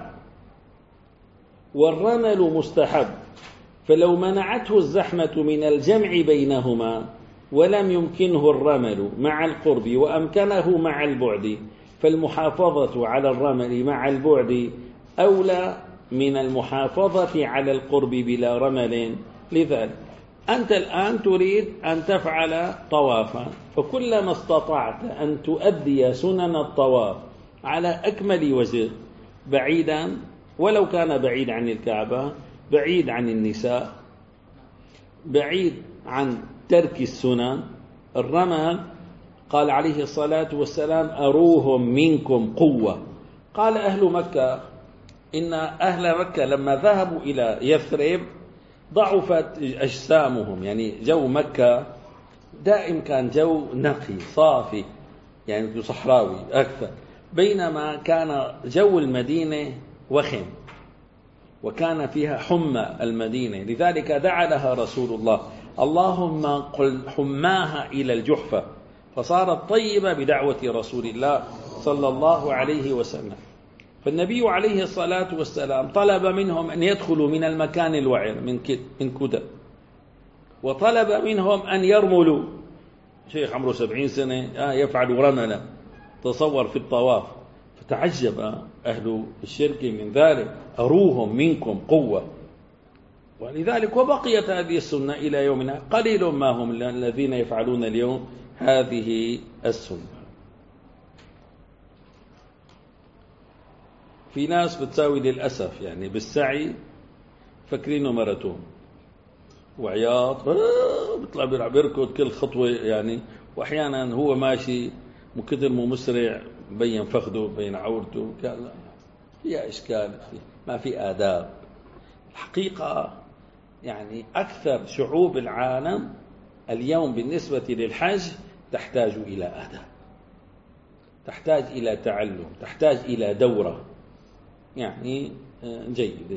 والرمل مستحب، فلو منعته الزحمة من الجمع بينهما ولم يمكنه الرمل مع القرب وأمكنه مع البعد، فالمحافظة على الرمل مع البعد أولى من المحافظة على القرب بلا رمل. لذلك أنت الآن تريد أن تفعل طوافا، فكلما استطعت أن تؤدي سنن الطواف على أكمل وجه بعيدا، ولو كان بعيد عن الكعبة، بعيد عن النساء، بعيد عن ترك السنن. الرمل قال عليه الصلاة والسلام أروهم منكم قوة. قال أهل مكة إن أهل مكة لما ذهبوا إلى يثرب ضعفت أجسامهم، يعني جو مكة دائم كان جو نقي صافي يعني صحراوي أكثر، بينما كان جو المدينة وخم وكان فيها حمى المدينة. لذلك دعا لها رسول الله اللهم قل حماها إلى الجحفة، فصارت طيبة بدعوة رسول الله صلى الله عليه وسلم. فالنبي عليه الصلاة والسلام طلب منهم أن يدخلوا من المكان الوعر من من كدى، وطلب منهم أن يرملوا. شيخ عمره سبعين سنة يفعل رملا، تصور في الطواف، فتعجب أهل الشرك من ذلك، أروهم منكم قوة. ولذلك وبقيت هذه السنة إلى يومنا، قليل ما هم الذين يفعلون اليوم هذه السنة. في ناس بتساوي للأسف يعني بالسعي فكرينه مرتهم وعياط بيطلع بيركض كل خطوة يعني، وأحيانا هو ماشي من كثر ما مسرع بين فخذه بين عورته، كان فيها إشكال، ما في آداب. الحقيقة يعني أكثر شعوب العالم اليوم بالنسبة للحج تحتاج إلى آداب، تحتاج إلى تعلم، تحتاج إلى دورة يعني جيدة.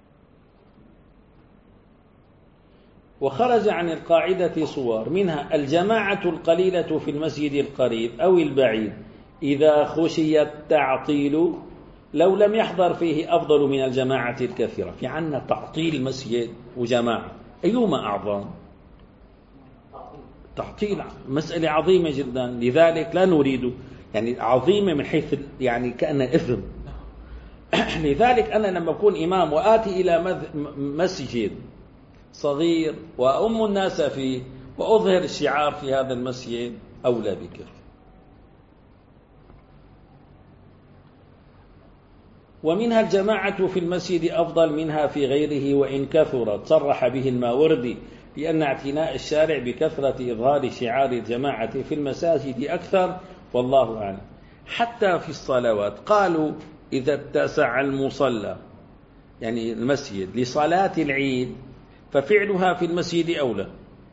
وخرج عن القاعدة صور، منها الجماعة القليلة في المسجد القريب أو البعيد إذا خشي التعطيل لو لم يحضر فيه أفضل من الجماعة الكثيرة. في عنا تعطيل مسجد وجماعة، أيهما أعظم؟ تعطيل مسألة عظيمة جدا، لذلك لا نريد يعني عظيمة من حيث يعني كأن إثم. لذلك أنا لما أكون إمام وآتي إلى مسجد صغير وأم الناس فيه وأظهر الشعار في هذا المسجد أولى بك. ومنها الجماعة في المسجد أفضل منها في غيره وإن كثرت، صرح به الماوردي لأن اعتناء الشارع بكثرة إظهار شعار الجماعة في المساجد أكثر، والله أعلم. حتى في الصلوات قالوا إذا اتسع المصلى يعني المسجد لصلاة العيد ففعلها في المسجد أولى،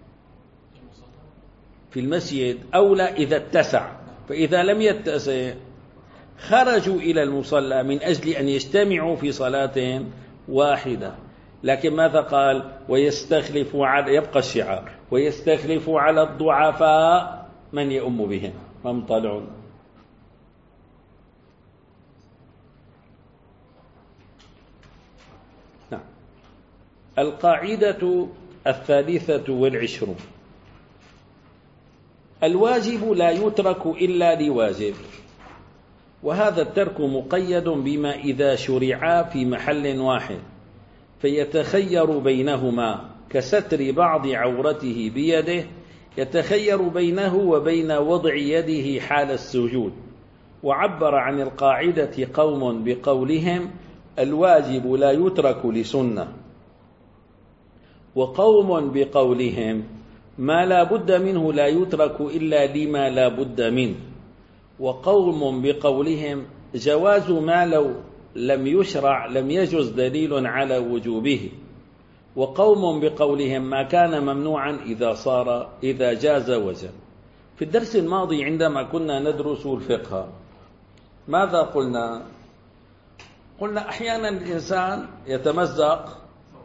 في المسجد أولى إذا اتسع، فإذا لم يتسع خرجوا إلى المصلى من أجل أن يجتمعوا في صلاة واحدة. لكن ماذا قال؟ ويستخلف على، يبقى الشعار، ويستخلف على الضعفاء من يؤم بهم. فامطلعون. نعم. القاعدة الثالثة والعشرون: الواجب لا يترك إلا لواجب، وهذا الترك مقيد بما إذا شرعا في محل واحد فيتخير بينهما، كستر بعض عورته بيده يتخير بينه وبين وضع يده حال السجود. وعبر عن القاعدة قوم بقولهم: الواجب لا يترك لسنة، وقوم بقولهم: ما لا بد منه لا يترك إلا لما لا بد منه، وقوم بقولهم: جواز ما لو لم يشرع لم يجز دليل على وجوبه، وقوم بقولهم: ما كان ممنوعا إذا صار إذا جاز وجب. في الدرس الماضي عندما كنا ندرس الفقه ماذا قلنا؟ قلنا أحيانا الإنسان يتمزق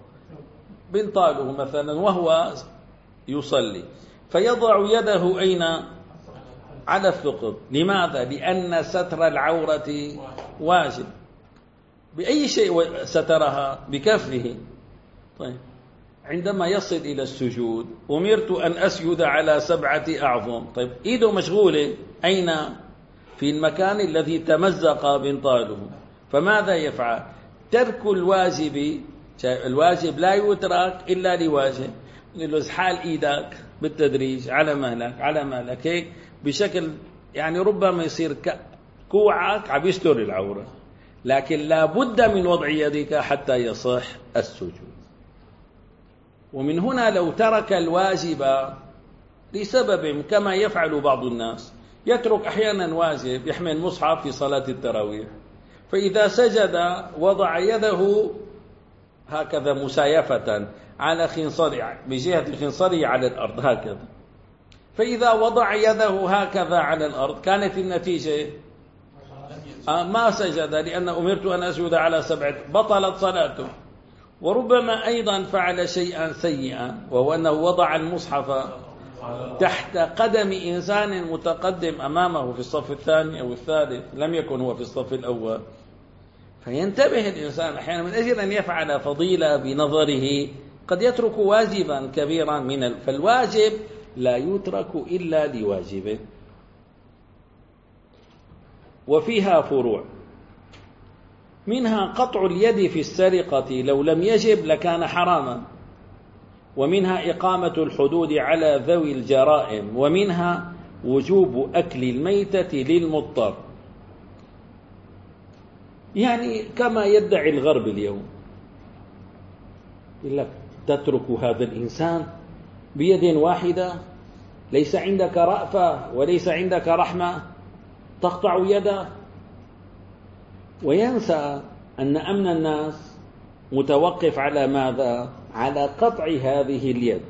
بنطاله مثلا وهو يصلي فيضع يده أين؟ على الثقب. لماذا؟ لأن ستر العورة واجب. بأي شيء سترها؟ بكفه. طيب عندما يصل إلى السجود أمرت أن أسجد على سبعة أعظم. طيب إيده مشغولة أين؟ في المكان الذي تمزق بنطاله. فماذا يفعل؟ ترك الواجب. الواجب لا يترك إلا لواجب. نقول حال إيدك بالتدريج على مهلك على مهلك هيك بشكل يعني ربما يصير كوعك عم يستر العورة، لكن لا بد من وضع يدك حتى يصح السجود. ومن هنا لو ترك الواجب لسبب كما يفعل بعض الناس، يترك أحيانا واجب يحمل مصحف في صلاة التراويح، فإذا سجد وضع يده هكذا مسايفة على خنصره بجهة خنصره على الأرض هكذا، فإذا وضع يده هكذا على الأرض كانت النتيجة ما سجد، لأن أمرت أن أسجد على سبعة، بطلت صلاته. وربما أيضا فعل شيئا سيئا، وهو أنه وضع المصحف تحت قدم إنسان متقدم أمامه في الصف الثاني أو الثالث، لم يكن هو في الصف الأول. فينتبه الإنسان أحيانا من أجل أن يفعل فضيلة بنظره قد يترك واجبا كبيرا من ال... فالواجب لا يترك إلا لواجبه. وفيها فروع، منها قطع اليد في السرقة لو لم يجب لكان حراما، ومنها إقامة الحدود على ذوي الجرائم، ومنها وجوب أكل الميتة للمضطر. يعني كما يدعي الغرب اليوم، يقول لك تترك هذا الإنسان بيد واحدة، ليس عندك رأفة وليس عندك رحمة، تقطع يده، وينسى أن أمن الناس متوقف على ماذا؟ على قطع هذه اليد.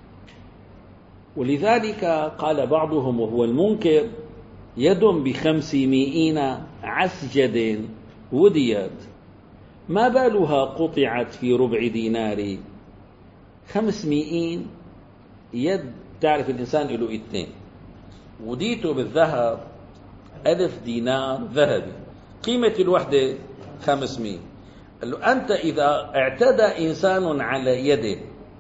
ولذلك قال بعضهم وهو المنكر: يد بخمسمائين عسجد وديت، ما بالها قطعت في ربع دينار. خمسمائين يد، تعرف الإنسان له اثنين، وديته بالذهب ألف دينار ذهبي، قيمة الوحدة خمسمائة. قال له: أنت إذا اعتدى إنسان على يده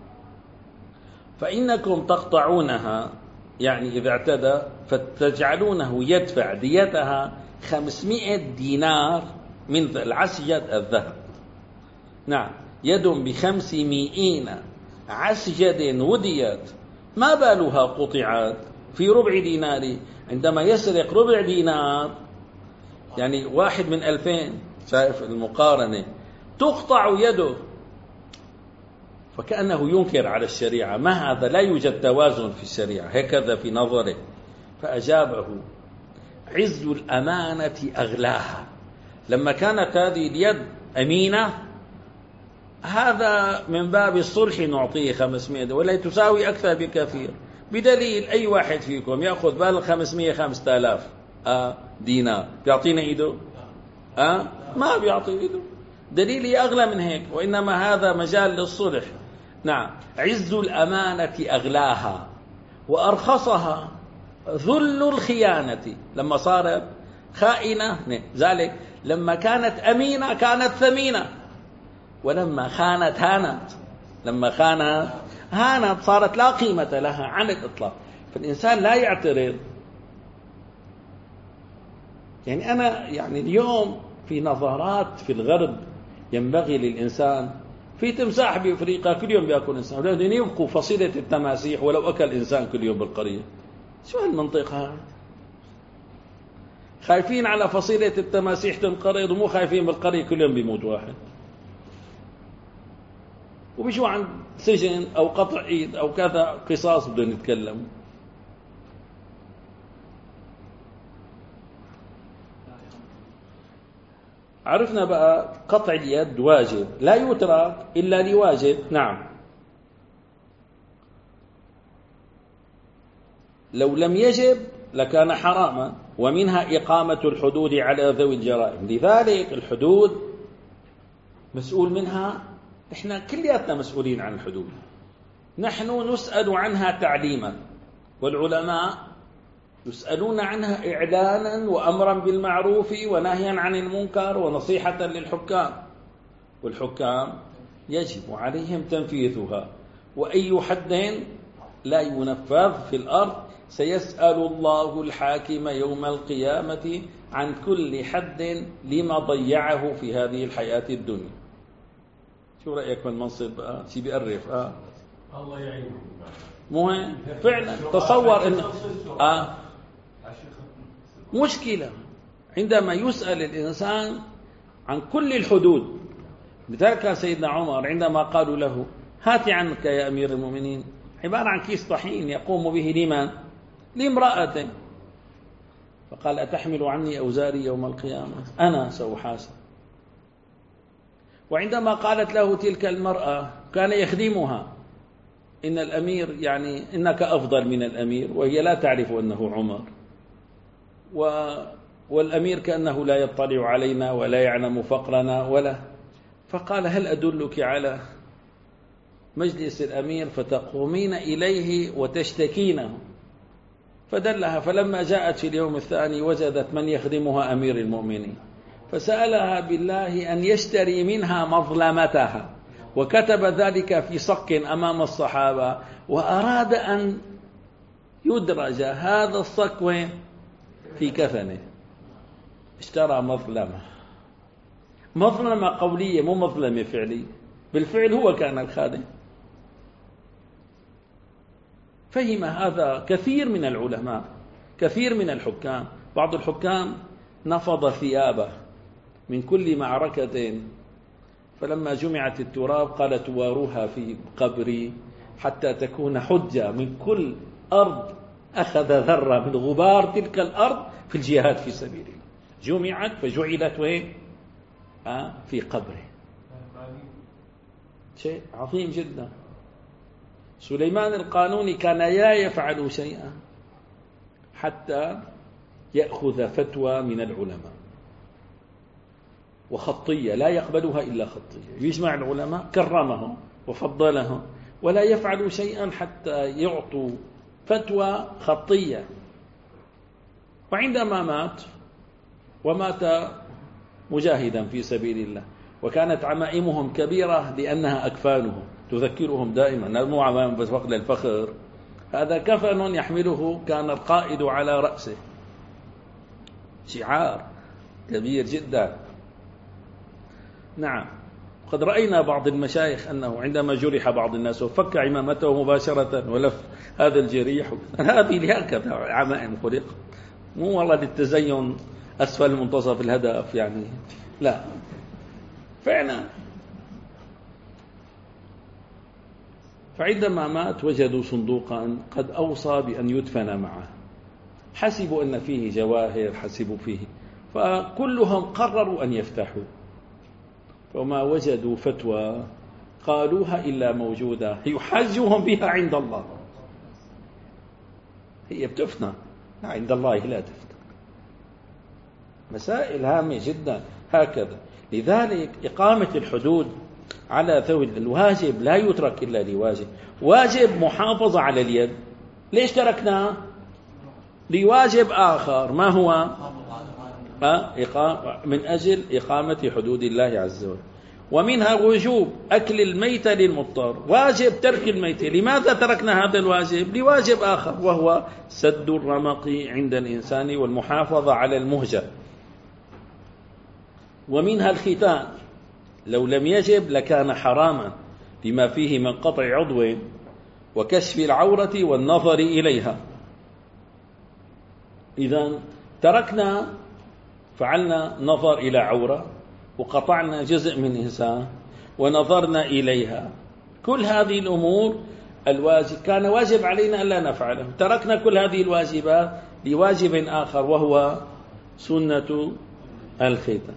فإنكم تقطعونها، يعني إذا اعتدى فتجعلونه يدفع ديتها خمسمائة دينار من العسجد الذهب. نعم، يد بخمسمائين عسجد وديت، ما بالها قطعت في ربع دينار. عندما يسرق ربع دينار يعني واحد من ألفين، شايف المقارنة، تقطع يده. فكأنه ينكر على الشريعة، ما هذا؟ لا يوجد توازن في الشريعة هكذا في نظره. فأجابه: عز الأمانة أغلاها. لما كانت هذه اليد أمينة هذا من باب الصلح نعطيه خمسمائة، ولا تساوي أكثر بكثير، بدليل أي واحد فيكم يأخذ بال خمسمائة خمسة آلاف آه دينار بيعطينا إيده؟ آه ما بيعطي إيده. دليلي أغلى من هيك، وإنما هذا مجال للصلح. نعم. عز الأمانة أغلاها وأرخصها ذل الخيانة. لما صارت خائنة ذلك، لما كانت أمينة كانت ثمينة، ولما خانت هانت، لما خانت هانت صارت لا قيمة لها عن الإطلاق. فالإنسان لا يعترض. يعني أنا يعني اليوم في نظرات في الغرب ينبغي للإنسان، في تمساح بأفريقيا كل يوم بيأكل إنسان، ولكن يبقوا فصيلة التماسيح ولو أكل إنسان كل يوم بالقرية. شو هالمنطق هذا؟ خايفين على فصيلة التماسيح تنقرض، ومو خايفين بالقرية كل يوم بيموت واحد. وبيجوا عن سجن أو قطع إيد أو كذا قصاص بدون يتكلم. عرفنا بقى قطع اليد واجب، لا يترك إلا لواجب. نعم. لو لم يجب لكان حراما، ومنها إقامة الحدود على ذوي الجرائم. لذلك الحدود مسؤول منها، إحنا كلياتنا مسؤولين عن الحدود. نحن نسأل عنها تعليما، والعلماء يسألون عنها إعلانا وأمرا بالمعروف ونهيا عن المنكر ونصيحة للحكام. والحكام يجب عليهم تنفيذها، وأي حد لا ينفذ في الأرض سيسأل الله الحاكم يوم القيامة عن كل حد لما ضيعه في هذه الحياة الدنيا. شو رأيك بالمنصب بقى؟ شي بيقرف. آه الله يعينه. مهم فعلا. تصور إن آه مشكلة عندما يسأل الإنسان عن كل الحدود. لذلك سيدنا عمر عندما قالوا له هات عنك يا أمير المؤمنين، عبارة عن كيس طحين يقوم به لمن؟ لامرأة. فقال أتحمل عني أوزاري يوم القيامة؟ أنا سأحاسب. وعندما قالت له تلك المرأة كان يخدمها، إن الأمير يعني إنك أفضل من الأمير، وهي لا تعرف أنه عمر، و والأمير كأنه لا يطلع علينا ولا يعلم فقرنا ولا. فقال هل أدلك على مجلس الأمير فتقومين إليه وتشتكينه؟ فدلها. فلما جاءت في اليوم الثاني وجدت من يخدمها أمير المؤمنين، فسألها بالله أن يشتري منها مظلمتها، وكتب ذلك في صك أمام الصحابة، وأراد أن يدرج هذا الصك في كفنه. اشترى مظلمة، مظلمة قولية مو مظلمة فعلية، بالفعل هو كان الخادم. فهم هذا كثير من العلماء، كثير من الحكام. بعض الحكام نفض ثيابه من كل معركة، فلما جمعت التراب قال تواروها في قبري حتى تكون حجة من كل أرض أخذ ذرة من غبار تلك الأرض في الجهاد في سبيل الله. جمعت فجعلت وين؟ آه في قبره. شيء عظيم جدا. سليمان القانوني كان لا يفعل شيئا حتى يأخذ فتوى من العلماء، وخطية لا يقبلها إلا خطية. يجمع العلماء كرمهم وفضلهم، ولا يفعل شيئا حتى يعطوا فتوى خطية. وعندما مات، ومات مجاهدا في سبيل الله، وكانت عمائمهم كبيرة لأنها أكفانهم تذكرهم دائما، مو عمائم بس وقت للفخر، هذا كفن يحمله كان القائد على رأسه، شعار كبير جدا. نعم. قد رأينا بعض المشايخ أنه عندما جرح بعض الناس وفك عمامته مباشرة ولف هذا الجريح. هذه لهكذا عمائم خلق، مو والله للتزين أسفل منتصف الهدف يعني، لا فعلا. فعندما مات وجدوا صندوقا قد أوصى بأن يدفن معه، حسبوا أن فيه جواهر، حسبوا فيه، فكلهم قرروا أن يفتحوا، وما وجدوا فتوى قالوها إلا موجودة يحجهم بها عند الله. هي بتفنى عند الله لا تفتى. مسائل هامة جدا هكذا. لذلك إقامة الحدود على ذوي الواجب لا يترك إلا لواجب. واجب محافظة على اليد، ليش تركناه؟ لواجب آخر، ما هو؟ من أجل إقامة حدود الله عز وجل. ومنها وجوب أكل الميتة للمضطر، واجب ترك الميتة. لماذا تركنا هذا الواجب؟ لواجب آخر، وهو سد الرمق عند الإنسان والمحافظة على المهجة. ومنها الختان، لو لم يجب لكان حراما لما فيه من قطع عضو وكشف العورة والنظر إليها. إذن تركنا، فعلنا نظر إلى عورة وقطعنا جزء من إنسان ونظرنا إليها. كل هذه الأمور الواجب كان واجب علينا ألا نفعله، تركنا كل هذه الواجبات لواجب آخر وهو سنة الختان.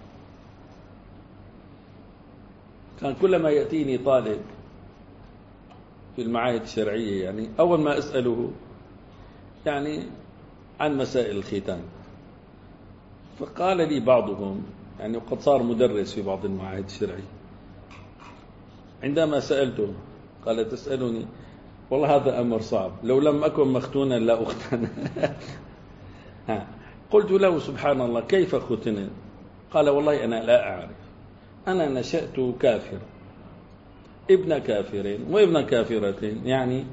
كان كلما يأتيني طالب في المعاهد الشرعية يعني أول ما أسأله يعني عن مسائل الختان، فقال لي بعضهم يعني وقد صار مدرس في بعض المعاهد الشرعية، عندما سألته قال تسألني والله هذا أمر صعب، لو لم أكن مختونا لا أختن. قلت له سبحان الله كيف ختن؟ قال والله أنا لا أعرف، أنا نشأت كافر، ابن كافر وابن كافرة يعني.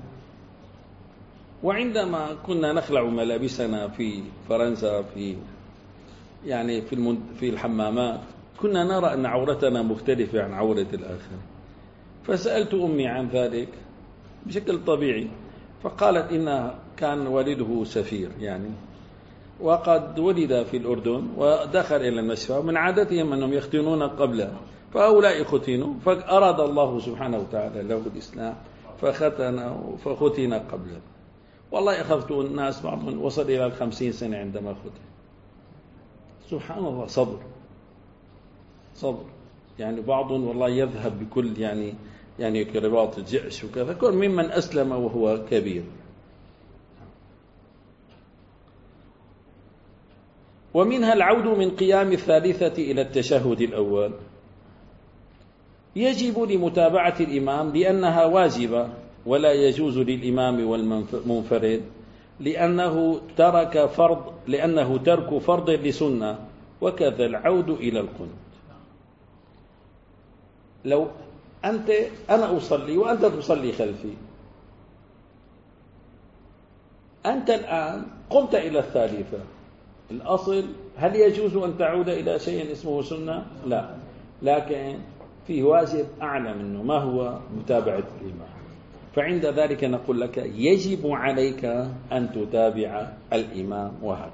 وعندما كنا نخلع ملابسنا في فرنسا في يعني في في الحمامات كنا نرى أن عورتنا مختلفة عن عورة الآخر، فسألت أمي عن ذلك بشكل طبيعي، فقالت إن كان والده سفير يعني، وقد ولد في الأردن ودخل إلى المشفى، من عادتهم أنهم يختنون قبله، فهؤلاء ختنوا، فأراد الله سبحانه وتعالى له الإسلام فختن فختن قبله. والله أخذت الناس بعضهم وصل إلى الخمسين سنة عندما ختن. سبحان الله، صبر صبر يعني. بعضهم والله يذهب بكل يعني يعني رباط الجأش وكذا، كل ممن أسلم وهو كبير. ومنها العود من قيام الثالثة إلى التشهد الأول، يجب لمتابعة الإمام لأنها واجبة، ولا يجوز للإمام والمنفرد لأنه ترك فرض لأنه ترك فرض لسنة، وكذا العود إلى القنوت. لو أنت أنا أصلي وأنت تصلي خلفي، أنت الآن قمت إلى الثالثة، الأصل هل يجوز أن تعود إلى شيء اسمه سنة؟ لا، لكن فيه واجب أعلى منه، ما هو؟ متابعة الإمام. فعند ذلك نقول لك يجب عليك أن تتابع الإمام. وهكذا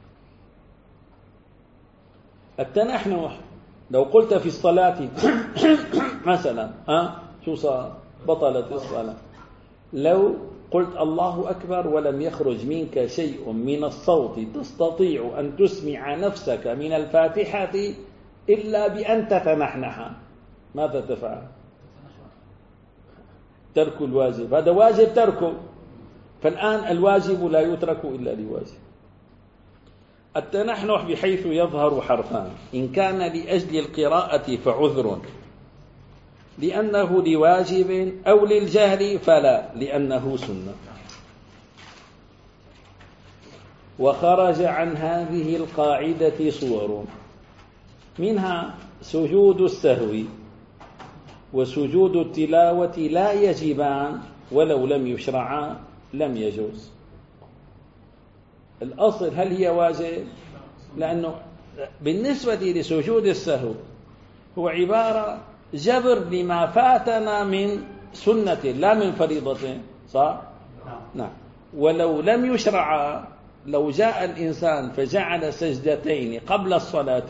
التنحنح، لو قلت في الصلاة مثلا ها شو صار؟ بطلت الصلاة. لو قلت الله أكبر ولم يخرج منك شيء من الصوت تستطيع أن تسمع نفسك من الفاتحة إلا بأن تتنحنح، ماذا تفعل؟ ترك الواجب، هذا واجب تركه. فالآن الواجب لا يترك إلا لواجب. التنحنح بحيث يظهر حرفان، إن كان لأجل القراءة فعذر لأنه لواجب، أو للجهل فلا لأنه سنة. وخرج عن هذه القاعدة صور، منها سجود السهو وسجود التلاوة لا يجبان، ولو لم يشرعا لم يجوز. الأصل هل هي واجب؟ لأنه بالنسبة لسجود السهو هو عبارة جبر لما فاتنا من سنة لا من فريضة، صح؟ نعم. ولو لم يشرع، لو جاء الإنسان فجعل سجدتين قبل الصلاة،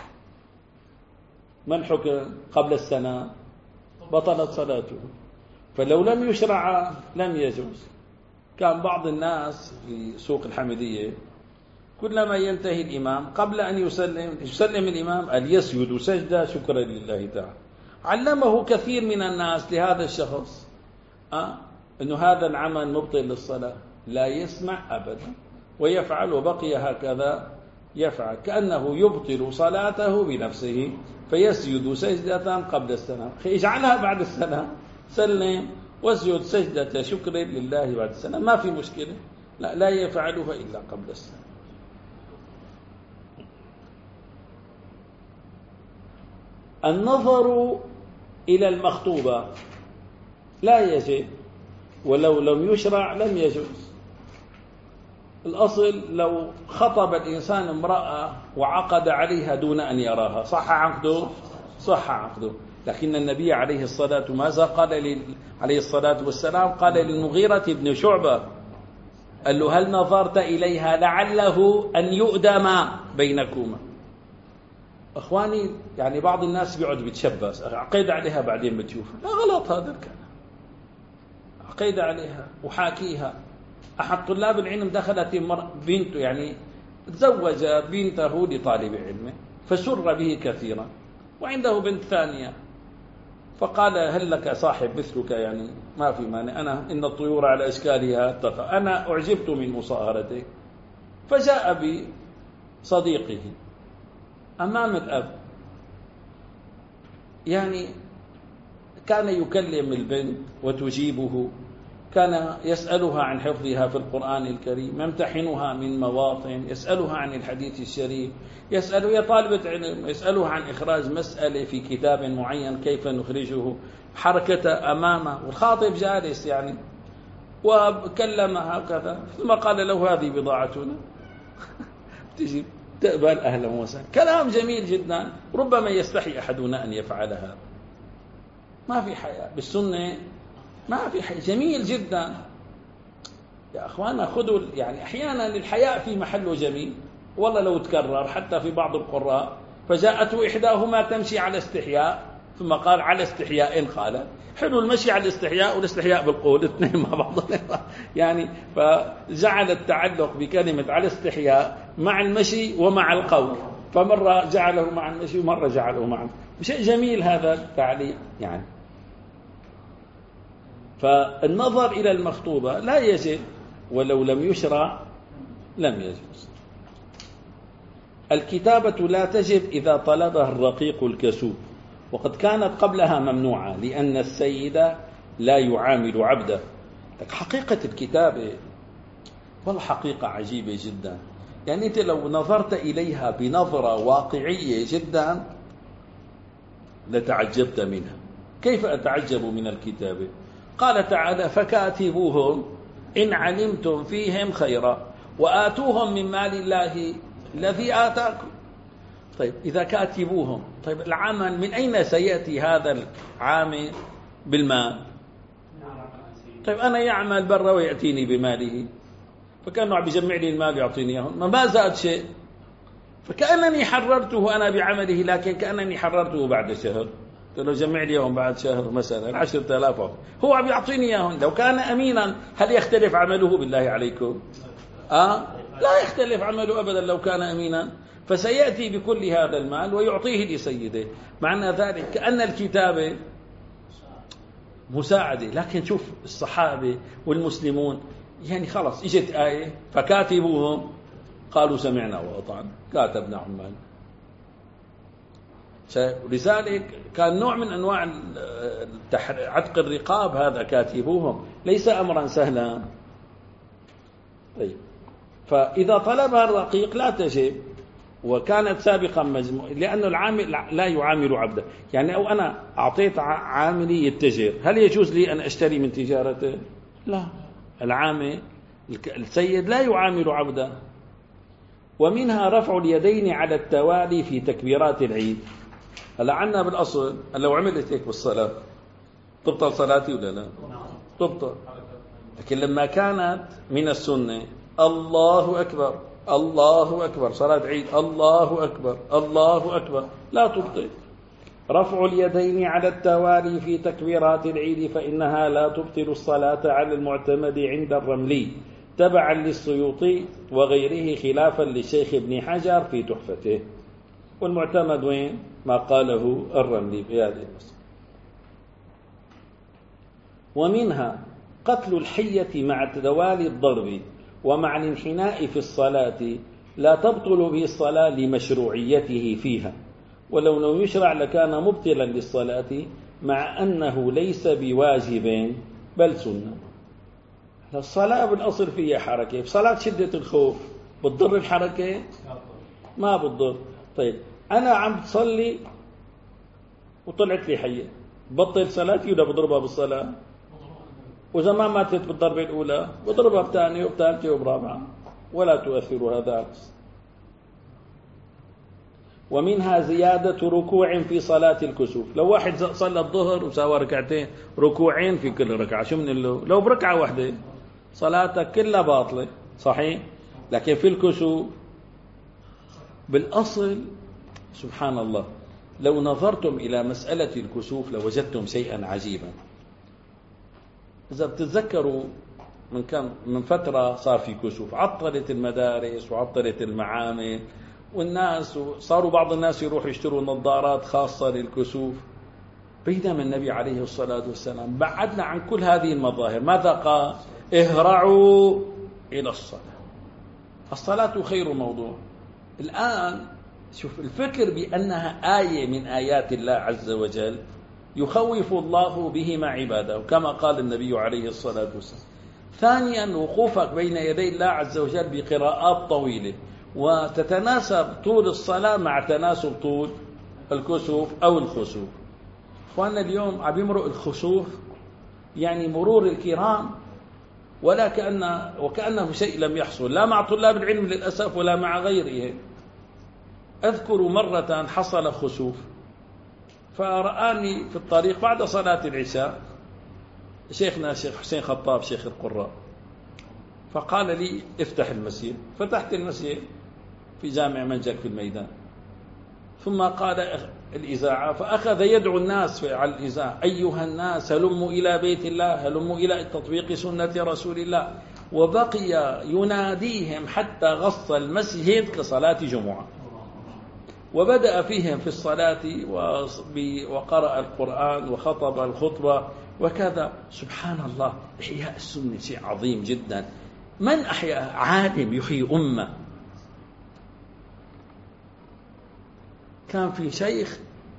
ما الحكم؟ قبل السنة بطلت صلاته. فلو لم يشرع لم يجوز. كان بعض الناس في سوق الحمدية كلما ينتهي الإمام قبل أن يسلم يسلم الإمام أن يسجد سجدة شكرا لله تعالى. علمه كثير من الناس لهذا الشخص أه؟ أنه هذا العمل مبطل للصلاة، لا يسمع أبدا ويفعل، وبقي هكذا يفعل كأنه يبطل صلاته بنفسه، فيسجد سجدة قبل السلام، اجعلها بعد السلام، سلم واسجد سجدة شكر لله بعد السلام، ما في مشكلة. لا لا يفعلها إلا قبل السلام. النظر إلى المخطوبة لا يجب، ولو لم يشرع لم يجوز. الأصل لو خطب الإنسان امرأة وعقد عليها دون أن يراها صح عقده؟ صح عقده. لكن النبي عليه الصلاة ماذا قال عليه الصلاة والسلام؟ قال للمغيرة بن شعبة، قال له هل نظرت إليها لعله أن يؤدم بينكما. أخواني يعني بعض الناس بيقعد بيتشبث، عقيد عليها بعدين بتشوفها، لا غلط هذا الكلام. عقيد عليها وحاكيها. أحد طلاب العلم دخلت بنته، يعني تزوج بنته لطالب علمه فسر به كثيرا، وعنده بنت ثانية، فقال هل لك صاحب مثلك؟ يعني ما في مانع، أنا إن الطيور على أشكالها تقع، أنا أعجبت من مصاهرته. فجاء بصديقه أمام الأب، يعني كان يكلم البنت وتجيبه، كان يسألها عن حفظها في القرآن الكريم، يمتحنها من مواطن، يسألها عن الحديث الشريف، يسأل يا طالبة علم، يسألها عن إخراج مسألة في كتاب معين كيف نخرجه، حركة أمامه والخاطب جالس يعني، وكلمها وكذا، ثم قال له هذه بضاعتنا تجيب تقبل أهلا وسهلا، كلام جميل جدا. ربما يستحي أحدنا أن يفعل هذا، ما في حياء بالسنة، ما في حياء، جميل جدا يا أخوانا. خذوا يعني أحيانا الحياء في محله جميل، والله لو تكرر حتى في بعض القراء، فجاءته إحداهما تمشي على استحياء ثم قال على استحياء، قال حلو المشي على الاستحياء والاستحياء بالقول اثنين مع بعض يعني، فجعل التعلق بكلمة على استحياء مع المشي ومع القول، فمرة جعله مع المشي ومرة جعله مع، شيء جميل هذا التعليق يعني. فالنظر إلى المخطوبة لا يجب، ولو لم يشرع لم يجوز. الكتابة لا تجب إذا طلبها الرقيق الكسوب، وقد كانت قبلها ممنوعة، لأن السيد لا يعامل عبده. حقيقة الكتابة والله حقيقة عجيبة جدا، يعني أنت لو نظرت إليها بنظرة واقعية جدا لتعجبت منها. كيف أتعجب من الكتابة؟ قال تعالى فكاتبوهم إن علمتم فيهم خيرا وآتوهم من مال الله الذي آتاكم. طيب إذا كاتبوهم، طيب العمل من أين سيأتي هذا العامل بالمال؟ طيب أنا يعمل برا ويأتيني بماله، فكأنه عم بيجمع لي المال يعطيني إياه، ما زاد شيء، فكأنني حررته أنا بعمله، لكن كأنني حررته بعد شهر. لو جمع لي يوم بعد شهر مثلا عشرة آلاف، هو عم يعطيني إياهم. لو كان أمينا هل يختلف عمله بالله عليكم؟ آه لا يختلف عمله أبدا لو كان أمينا. فسيأتي بكل هذا المال ويعطيه لسيده، معنى ذلك كأن الكتابة مساعدة. لكن شوف الصحابة والمسلمون يعني خلص اجت آية فكاتبوهم قالوا سمعنا وأطعنا، كاتبنا عمال. لذلك كان نوع من أنواع عتق الرقاب، هذا كاتبوهم ليس أمرا سهلا. طيب فإذا طلبها الرقيق لا تجب، وكانت سابقا مجموع، لأنه العامل لا يعامل عبده. يعني أو أنا أعطيت عاملي يتجر، هل يجوز لي أن أشتري من تجارته؟ لا، العامل السيد لا يعامل عبده. ومنها رفع اليدين على التوالي في تكبيرات العيد. هلا عنا بالأصل لو عملت هيك بالصلاة تبطل صلاتي ولا لا؟ تبطل. لكن لما كانت من السنة الله أكبر الله أكبر صلاة عيد الله أكبر الله أكبر لا تبطل. رفع اليدين على التوالي في تكبيرات العيد فإنها لا تبطل الصلاة على المعتمد عند الرملي تبعا للسيوطي وغيره، خلافا للشيخ ابن حجر في تحفته. والمعتمد وين؟ ما قاله الرملي في هذه المسألة. ومنها قتل الحية مع توالي الضرب ومع الانحناء في الصلاة لا تبطل به الصلاة لمشروعيته فيها، ولو لم يشرع لكان مبطلا للصلاة، مع أنه ليس بواجب بل سنة. الصلاة بالأصل فيها حركة، في صلاة شدة الخوف بتضر الحركة؟ ما بتضر. طيب أنا عم تصلي وطلعت لي حية، بطل صلاتي ولا بضربها بالصلاة؟ وإذا ما ماتت بالضربة الأولى بضربها بثانية وبثالثة وبرابعة، ولا تؤثر هذا. ومنها زيادة ركوع في صلاة الكسوف. لو واحد صلى الظهر وسوى ركعتين، ركوعين في كل ركعة، شو من له؟ لو بركعة واحدة صلاتك كلها باطلة، صحيح؟ لكن في الكسوف بالأصل سبحان الله، لو نظرتم إلى مسألة الكسوف لوجدتم شيئا عجيبا. إذا بتتذكروا من كم من فترة صار في كسوف، عطلت المدارس وعطلت المعامل، والناس صاروا بعض الناس يروحوا يشتروا نظارات خاصة للكسوف، بينما النبي عليه الصلاة والسلام بعدنا عن كل هذه المظاهر. ماذا قال؟ اهرعوا إلى الصلاة، الصلاة خير موضوع. الآن شوف الفكر بأنها آية من آيات الله عز وجل يخوف الله بهما عباده كما قال النبي عليه الصلاة والسلام. ثانيا وقوفك بين يدي الله عز وجل بقراءات طويلة، وتتناسب طول الصلاة مع تناسب طول الكسوف أو الخسوف. أخواننا اليوم عم يمرق الخسوف يعني مرور الكرام، ولا كأن وكأنه شيء لم يحصل، لا مع طلاب العلم للأسف ولا مع غيرهم. أذكر مرة حصل خسوف، فرآني في الطريق بعد صلاة العشاء شيخنا الشيخ حسين خطاب شيخ القراء، فقال لي افتح المسجد. فتحت المسجد في جامع منجل في الميدان، ثم قال الإذاعة، فأخذ يدعو الناس على الإذاعة: أيها الناس هلموا إلى بيت الله، هلموا إلى تطبيق سنة رسول الله. وبقي يناديهم حتى غص المسجد كصلاة جمعة، وبدأ فيهم في الصلاة وقرأ القرآن وخطب الخطبة وكذا. سبحان الله، إحياء السنة شيء عظيم جدا. من أحيا؟ عالم يحيي أمة. كان في شيخ،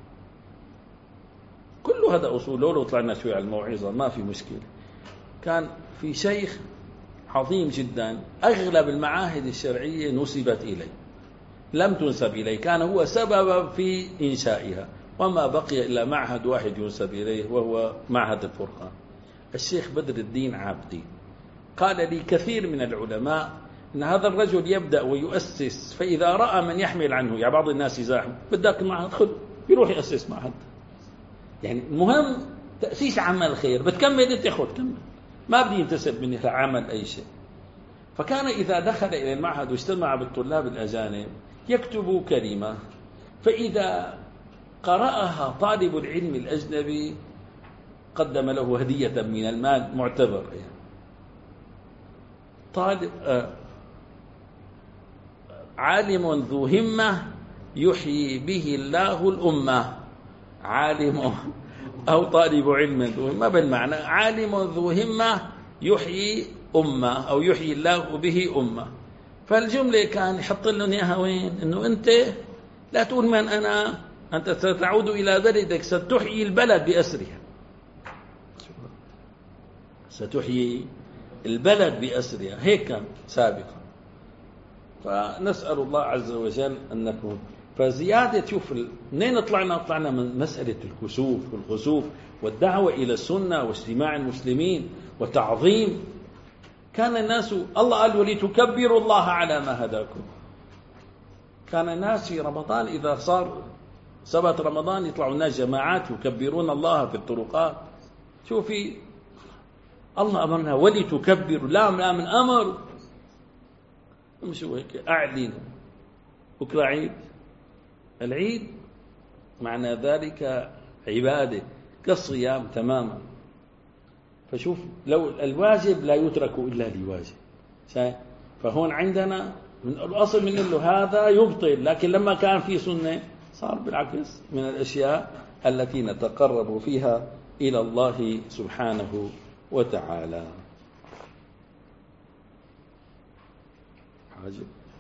كل هذا أصول، لو طلعنا شوي على الموعظة ما في مشكلة. كان في شيخ عظيم جدا، أغلب المعاهد الشرعية نسبت إليه، لم تنسب إليه، كان هو سبب في إنشائها، وما بقي إلا معهد واحد ينسب إليه وهو معهد الفرقان. الشيخ بدر الدين عابدي. قال لي كثير من العلماء أن هذا الرجل يبدأ ويؤسس، فإذا رأى من يحمل عنه، يعني بعض الناس يزاحم، بدك المعهد خذ، يروح يأسس معهد. يعني المهم تأسيس عمل خير، بتكمل أنت خذ كمل، ما بدي ينتسب مني لعمل أي شيء. فكان إذا دخل إلى المعهد واجتمع بالطلاب الأجانب يكتب كلمة، فإذا قرأها طالب العلم الأجنبي قدم له هدية من المال معتبر. يعني طالب آه عالم ذو همة يحيي به الله الأمة، عالم أو طالب علم ذو همة بالمعنى عالم ذو همة يحيي أمة أو يحيي الله به أمة. فالجملة كان يحط لهم إياها وين؟ إنه أنت لا تقول من أنا، أنت ستعود إلى بلدك، ستحيي البلد بأسرها، ستحيي البلد بأسرها. هيك كان سابقا. فنسأل الله عز وجل أن نكون. فزيادة، شوف منين طلعنا؟ طلعنا من مسألة الكسوف والخسوف والدعوة إلى السنة واجتماع المسلمين وتعظيم. كان الناس، الله قال ولتكبروا الله على ما هداكم. كان الناس في رمضان إذا صار سبت رمضان يطلعوا الناس جماعات يكبرون الله في الطرقات. شوفي الله أمرنا ولتكبروا، لا لا من أمر، مش هيك أعلن. بكرة عيد، العيد معنى ذلك عبادة كالصيام تماما. فشوف لو الواجب لا يترك إلا لواجب، فهون عندنا من الأصل من له هذا يبطل، لكن لما كان في سنة صار بالعكس من الأشياء التي نتقرب فيها إلى الله سبحانه وتعالى. حاجة